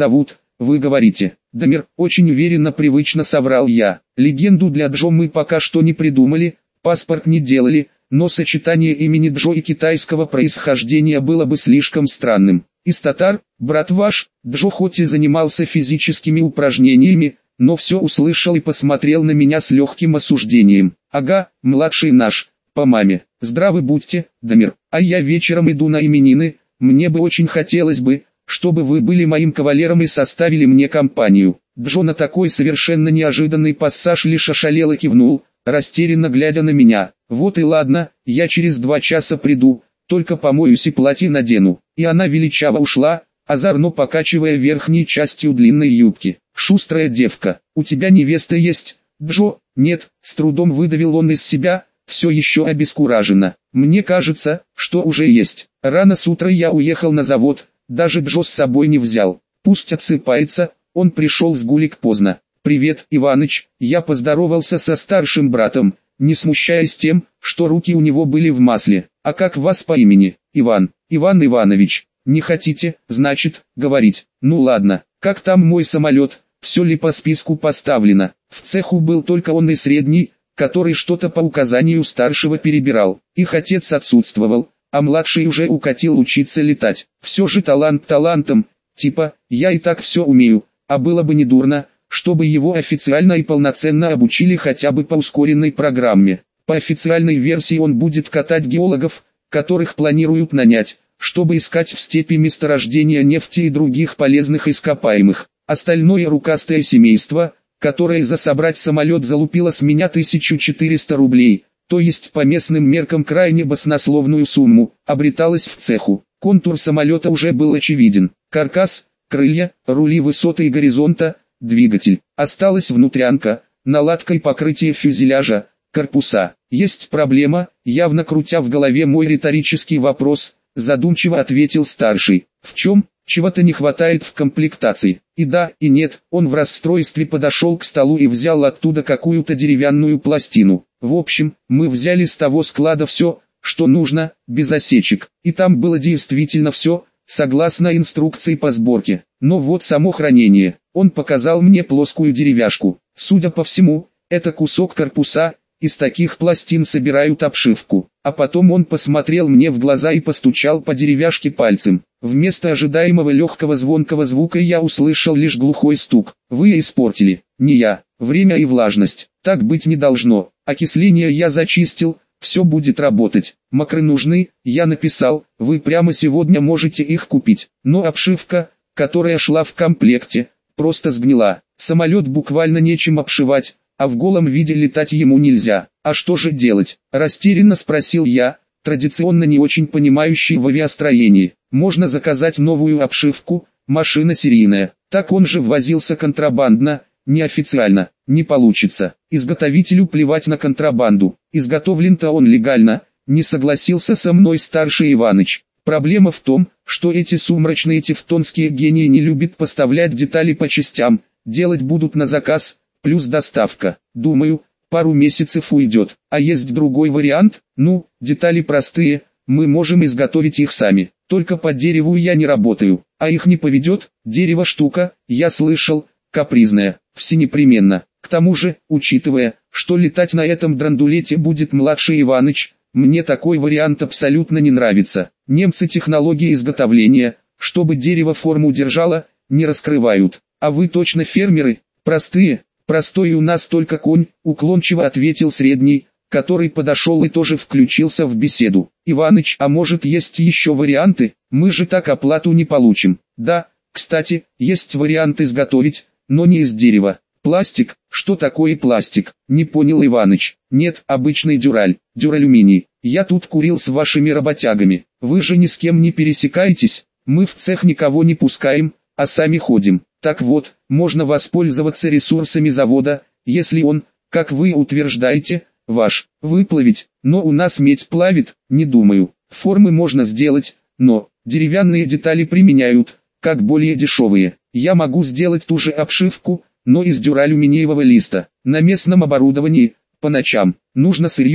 A: вы говорите. Дамир, очень уверенно, привычно соврал я. Легенду для Джо мы пока что не придумали, паспорт не делали, но сочетание имени Джо и китайского происхождения было бы слишком странным. Из татар, брат ваш, Джо хоть и занимался физическими упражнениями, но все услышал и посмотрел на меня с легким осуждением. Ага, младший наш, по маме. Здравы будьте, Дамир. А я вечером иду на именины, мне бы очень хотелось бы, чтобы вы были моим кавалером и составили мне компанию. Джо на такой совершенно неожиданный пассаж лишь ошалело кивнул, растерянно глядя на меня. Вот и ладно, я через 2 часа приду, только помоюсь и платье надену. И она величаво ушла, озорно покачивая верхней частью длинной юбки. Шустрая девка, у тебя невеста есть, Джо? Нет, с трудом выдавил он из себя, все еще обескураженно. Мне кажется, что уже есть. Рано с утра я уехал на завод, даже Джо с собой не взял. Пусть отсыпается, он пришел с гулик поздно. «Привет, Иваныч», я поздоровался со старшим братом, не смущаясь тем, что руки у него были в масле. «А как вас по имени?» «Иван, Иван Иванович». «Не хотите, значит, говорить?» «Ну ладно, как там мой самолет, все ли по списку поставлено?» В цеху был только он и средний, который что-то по указанию старшего перебирал. Их отец отсутствовал, а младший уже укатил учиться летать. Все же талант талантом, типа, я и так все умею, а было бы недурно, чтобы его официально и полноценно обучили хотя бы по ускоренной программе. По официальной версии он будет катать геологов, которых планируют нанять, чтобы искать в степи месторождения нефти и других полезных ископаемых. Остальное рукастое семейство, которое за собрать самолет залупило с меня 1400 рублей, то есть по местным меркам крайне баснословную сумму, обреталось в цеху. Контур самолета уже был очевиден. Каркас, крылья, рули высоты и горизонта, двигатель. Осталась внутрянка, наладка и покрытие фюзеляжа, корпуса. Есть проблема, явно крутя в голове мой риторический вопрос, задумчиво ответил старший. В чем? Чего-то не хватает в комплектации. И да, и нет, он в расстройстве подошел к столу и взял оттуда какую-то деревянную пластину. В общем, мы взяли с того склада все, что нужно, без осечек. И там было действительно все, согласно инструкции по сборке. Но вот само хранение. Он показал мне плоскую деревяшку. Судя по всему, это кусок корпуса, из таких пластин собирают обшивку. А потом он посмотрел мне в глаза и постучал по деревяшке пальцем. Вместо ожидаемого легкого звонкого звука я услышал лишь глухой стук. Вы испортили. Не я. Время и влажность. Так быть не должно. Окисление я зачистил, все будет работать. Макры нужны, я написал, вы прямо сегодня можете их купить. Но обшивка, которая шла в комплекте, просто сгнила. Самолет буквально нечем обшивать, а в голом виде летать ему нельзя. А что же делать? Растерянно спросил я, традиционно не очень понимающий в авиастроении. Можно заказать новую обшивку, машина серийная. Так он же ввозился контрабандно, неофициально. Не получится. Изготовителю плевать на контрабанду. Изготовлен-то он легально, не согласился со мной старший Иваныч. Проблема в том, что эти сумрачные тевтонские гении не любят поставлять детали по частям, делать будут на заказ, плюс доставка. Думаю, пару месяцев уйдет. А есть другой вариант? Ну, детали простые, мы можем изготовить их сами. Только по дереву я не работаю, а их не поведет. Дерево штука, я слышал, капризная, все непременно. К тому же, учитывая, что летать на этом драндулете будет младший Иваныч, мне такой вариант абсолютно не нравится. Немцы технологии изготовления, чтобы дерево форму держало, не раскрывают. А вы точно фермеры? Простые. Простой у нас только конь, уклончиво ответил средний, который подошел и тоже включился в беседу. Иваныч, а может есть еще варианты? Мы же так оплату не получим. Да, кстати, есть вариант изготовить, но не из дерева. Пластик? Что такое пластик? Не понял Иваныч. Нет, обычный дюраль, дюралюминий. Я тут курил с вашими работягами. Вы же ни с кем не пересекаетесь. Мы в цех никого не пускаем, а сами ходим. Так вот, можно воспользоваться ресурсами завода, если он, как вы утверждаете, ваш, выплавить. Но у нас медь плавит, не думаю. Формы можно сделать, но деревянные детали применяют, как более дешевые. Я могу сделать ту же обшивку, но из дюралюминиевого листа. На местном оборудовании, по ночам, нужно сырье,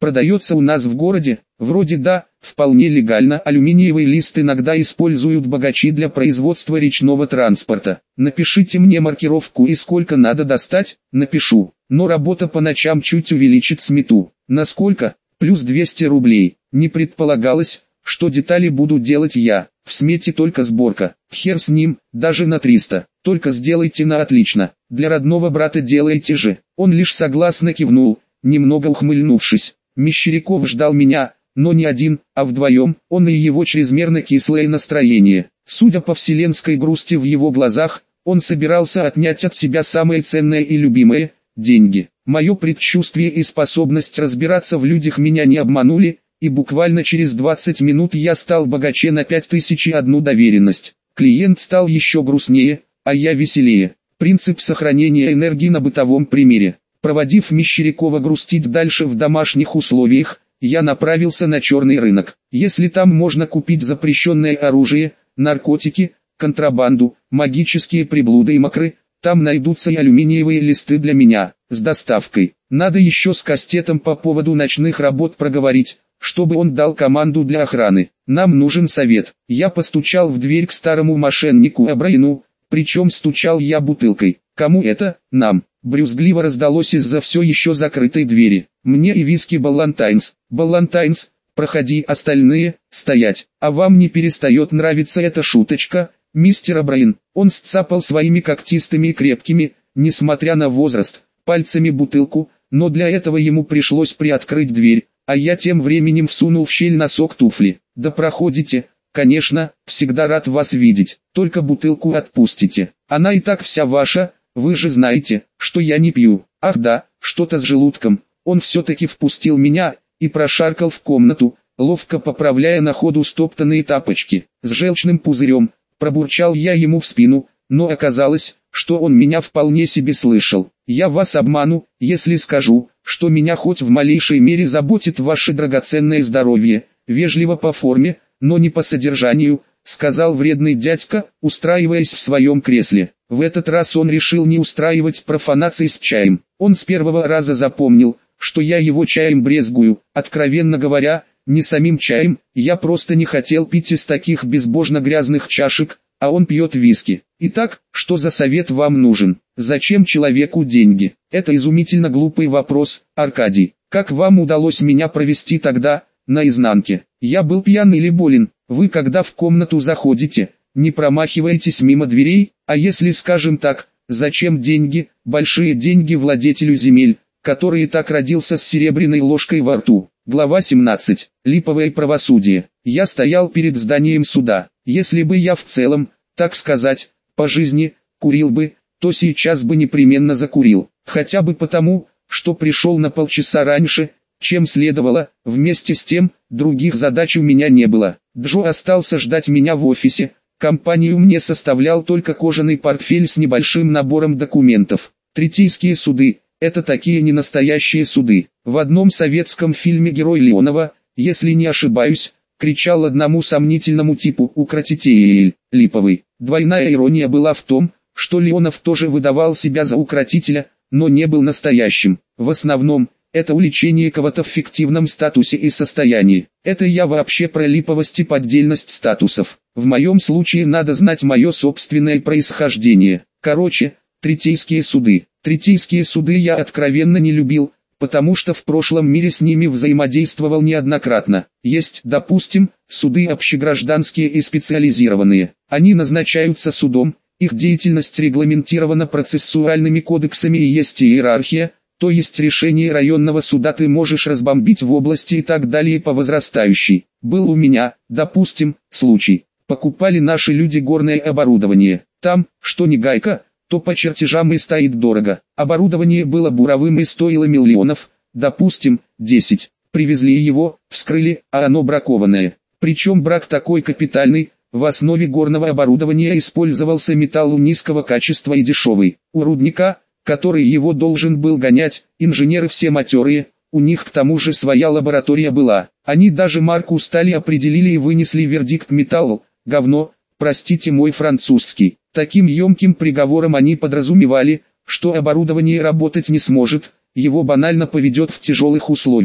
A: Продается у нас в городе? Вроде да, вполне легально. Алюминиевый лист иногда используют богачи для производства речного транспорта. Напишите мне маркировку и сколько надо достать. Напишу. Но работа по ночам чуть увеличит смету. Насколько? Плюс 200 рублей. Не предполагалось, что детали буду делать я. В смете только сборка. Хер с ним, даже на 300. Только сделайте на отлично. Для родного брата делайте же. Он лишь согласно кивнул, немного ухмыльнувшись. Мещеряков ждал меня, но не один, а вдвоем, он и его чрезмерно кислое настроение. Судя по вселенской грусти в его глазах, он собирался отнять от себя самое ценное и любимое – деньги. Мое предчувствие и способность разбираться в людях меня не обманули, и буквально через 20 минут я стал богаче на 5001 доверенность. Клиент стал еще грустнее, а я веселее. Принцип сохранения энергии на бытовом примере. Проводив Мещерякова грустить дальше в домашних условиях, я направился на черный рынок. Если там можно купить запрещенное оружие, наркотики, контрабанду, магические приблуды и мокры, там найдутся и алюминиевые листы для меня, с доставкой. Надо еще с Кастетом по поводу ночных работ проговорить, чтобы он дал команду для охраны. Нам нужен совет. Я постучал в дверь к старому мошеннику Абраину, причем стучал я бутылкой. Кому это? Нам. Брюзгливо раздалось из-за все еще закрытой двери. Мне и виски Баллантайнс. Баллантайнс, проходи, остальные, стоять. А вам не перестает нравиться эта шуточка, мистер Абраин? Он сцапал своими когтистыми и крепкими, несмотря на возраст, пальцами бутылку, но для этого ему пришлось приоткрыть дверь, а я тем временем всунул в щель носок туфли. Да проходите, конечно, всегда рад вас видеть, только бутылку отпустите. Она и так вся ваша. Вы же знаете, что я не пью. Ах да, что-то с желудком. Он все-таки впустил меня и прошаркал в комнату, ловко поправляя на ходу стоптанные тапочки. С желчным пузырем, пробурчал я ему в спину, но оказалось, что он меня вполне себе слышал. Я вас обману, если скажу, что меня хоть в малейшей мере заботит ваше драгоценное здоровье. Вежливо по форме, но не по содержанию, сказал вредный дядька, устраиваясь в своем кресле. В этот раз он решил не устраивать профанации с чаем. Он с первого раза запомнил, что я его чаем брезгую. Откровенно говоря, не самим чаем, я просто не хотел пить из таких безбожно грязных чашек, а он пьет виски. Итак, что за совет вам нужен? Зачем человеку деньги? Это изумительно глупый вопрос, Аркадий. Как вам удалось меня провести тогда, наизнанке? Я был пьян или болен? Вы когда в комнату заходите, не промахиваетесь мимо дверей, а если скажем так, зачем деньги, большие деньги владетелю земель, который и так родился с серебряной ложкой во рту? Глава 17. Липовое правосудие. Я стоял перед зданием суда. Если бы я в целом, так сказать, по жизни, курил бы, то сейчас бы непременно закурил. Хотя бы потому, что пришел на полчаса раньше, чем следовало. Вместе с тем, других задач у меня не было. Джо остался ждать меня в офисе. Компанию мне составлял только кожаный портфель с небольшим набором документов. Третейские суды – это такие ненастоящие суды. В одном советском фильме герой Леонова, если не ошибаюсь, кричал одному сомнительному типу «Укротитель, липовый». Двойная ирония была в том, что Леонов тоже выдавал себя за укротителя, но не был настоящим. В основном, это уличение кого-то в фиктивном статусе и состоянии. Это я вообще про липовость и поддельность статусов. В моем случае надо знать мое собственное происхождение. Короче, третейские суды. Третейские суды я откровенно не любил, потому что в прошлом мире с ними взаимодействовал неоднократно. Есть, допустим, суды общегражданские и специализированные. Они назначаются судом, их деятельность регламентирована процессуальными кодексами и есть иерархия, то есть решение районного суда ты можешь разбомбить в области и так далее по возрастающей. Был у меня, допустим, случай. Покупали наши люди горное оборудование. Там, что не гайка, то по чертежам и стоит дорого. Оборудование было буровым и стоило миллионов, допустим, 10. Привезли его, вскрыли, а оно бракованное. Причем брак такой капитальный, в основе горного оборудования использовался металл низкого качества и дешевый. У рудника, который его должен был гонять, инженеры все матерые, у них к тому же своя лаборатория была. Они даже марку стали определили и вынесли вердикт металлу, говно, простите мой французский. Таким емким приговором они подразумевали, что оборудование работать не сможет, его банально поведет в тяжелых условиях.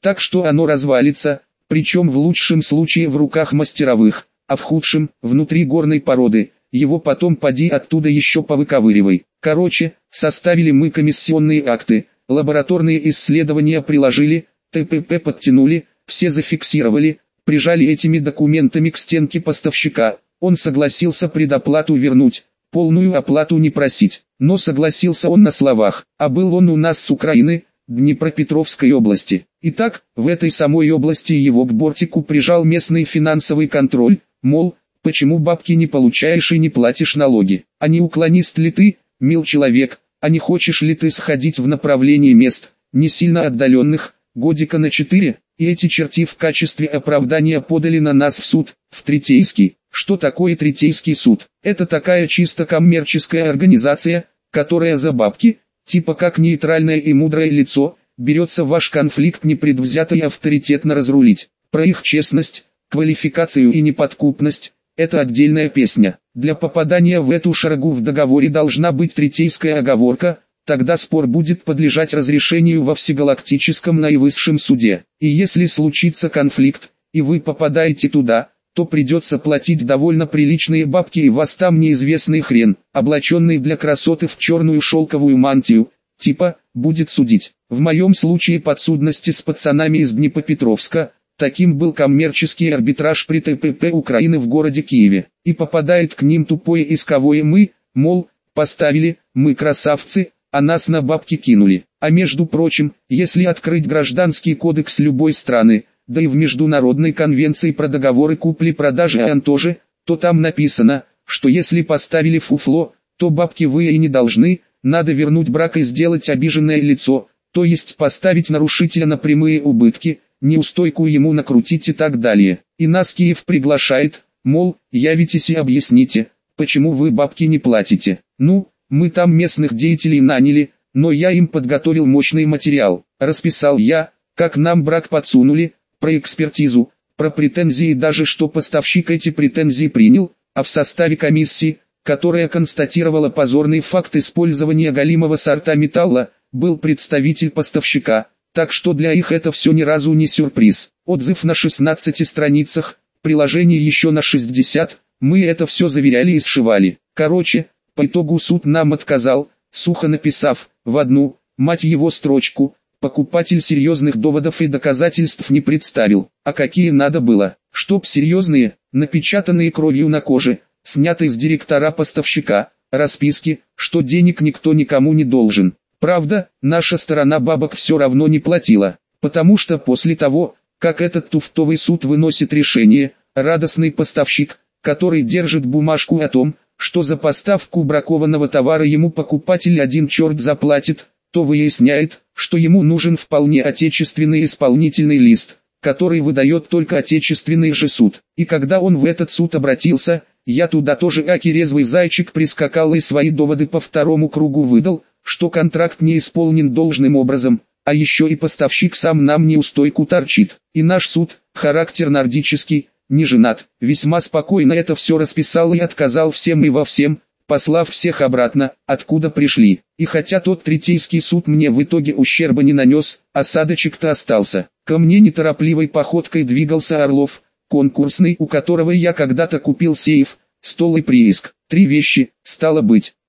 A: так что оно развалится, причем в лучшем случае в руках мастеровых, а в худшем – внутри горной породы, его потом поди оттуда еще повыковыривай. Короче, составили мы комиссионные акты, лабораторные исследования приложили, ТПП подтянули, все зафиксировали, прижали этими документами к стенке поставщика. Он согласился предоплату вернуть, полную оплату не просить. Но согласился он на словах, а был он у нас с Украины, Днепропетровской области. Итак, в этой самой области его к бортику прижал местный финансовый контроль, мол, почему бабки не получаешь и не платишь налоги? А не уклонист ли ты, мил человек, а не хочешь ли ты сходить в направлении мест, не сильно отдаленных, годика на 4? И эти черти в качестве оправдания подали на нас в суд, в Третейский. Что такое Третейский суд? Это такая чисто коммерческая организация, которая за бабки, типа как нейтральное и мудрое лицо, берется ваш конфликт непредвзято и авторитетно разрулить. Про их честность, квалификацию и неподкупность – это отдельная песня. Для попадания в эту шарагу в договоре должна быть третейская оговорка, тогда спор будет подлежать разрешению во всегалактическом наивысшем суде. И если случится конфликт, и вы попадаете туда, то придется платить довольно приличные бабки, и вас там неизвестный хрен, облаченный для красоты в черную шелковую мантию, типа, будет судить. В моем случае подсудности с пацанами из Днепропетровска, таким был коммерческий арбитраж при ТПП Украины в городе Киеве. И попадает к ним тупое исковое мы, мол, поставили, мы красавцы, а нас на бабки кинули. А между прочим, если открыть гражданский кодекс любой страны, да и в Международной конвенции про договоры купли-продажи ООН тоже, то там написано, что если поставили фуфло, то бабки вы и не должны, надо вернуть брак и сделать обиженное лицо, то есть поставить нарушителя на прямые убытки, неустойку ему накрутить и так далее. И нас Киев приглашает, мол, явитесь и объясните, почему вы бабки не платите. Ну, мы там местных деятелей наняли, но я им подготовил мощный материал. Расписал я, как нам брак подсунули, про экспертизу, про претензии, даже что поставщик эти претензии принял, а в составе комиссии, которая констатировала позорный факт использования галимого сорта металла, был представитель поставщика, так что для их это все ни разу не сюрприз. Отзыв на 16 страницах, приложение еще на 60, мы это все заверяли и сшивали. Короче, по итогу суд нам отказал, сухо написав, в одну, мать его, строчку, покупатель серьезных доводов и доказательств не представил. А какие надо было? Чтоб серьезные, напечатанные кровью на коже, снятые с директора поставщика, расписки, что денег никто никому не должен. Правда, наша сторона бабок все равно не платила, потому что после того, как этот туфтовый суд выносит решение, радостный поставщик, который держит бумажку о том, что за поставку бракованного товара ему покупатель один черт заплатит, то выясняет, что ему нужен вполне отечественный исполнительный лист, который выдает только отечественный же суд. И когда он в этот суд обратился, я туда тоже аки резвый зайчик прискакал и свои доводы по второму кругу выдал, что контракт не исполнен должным образом, а еще и поставщик сам нам неустойку торчит. И наш суд, характер нордический, не женат, весьма спокойно это все расписал и отказал всем и во всем, послав всех обратно, откуда пришли. И хотя тот Третейский суд мне в итоге ущерба не нанес, осадочек-то остался. Ко мне неторопливой походкой двигался Орлов, конкурсный, у которого я когда-то купил сейф, стол и прииск. 3 вещи, стало быть.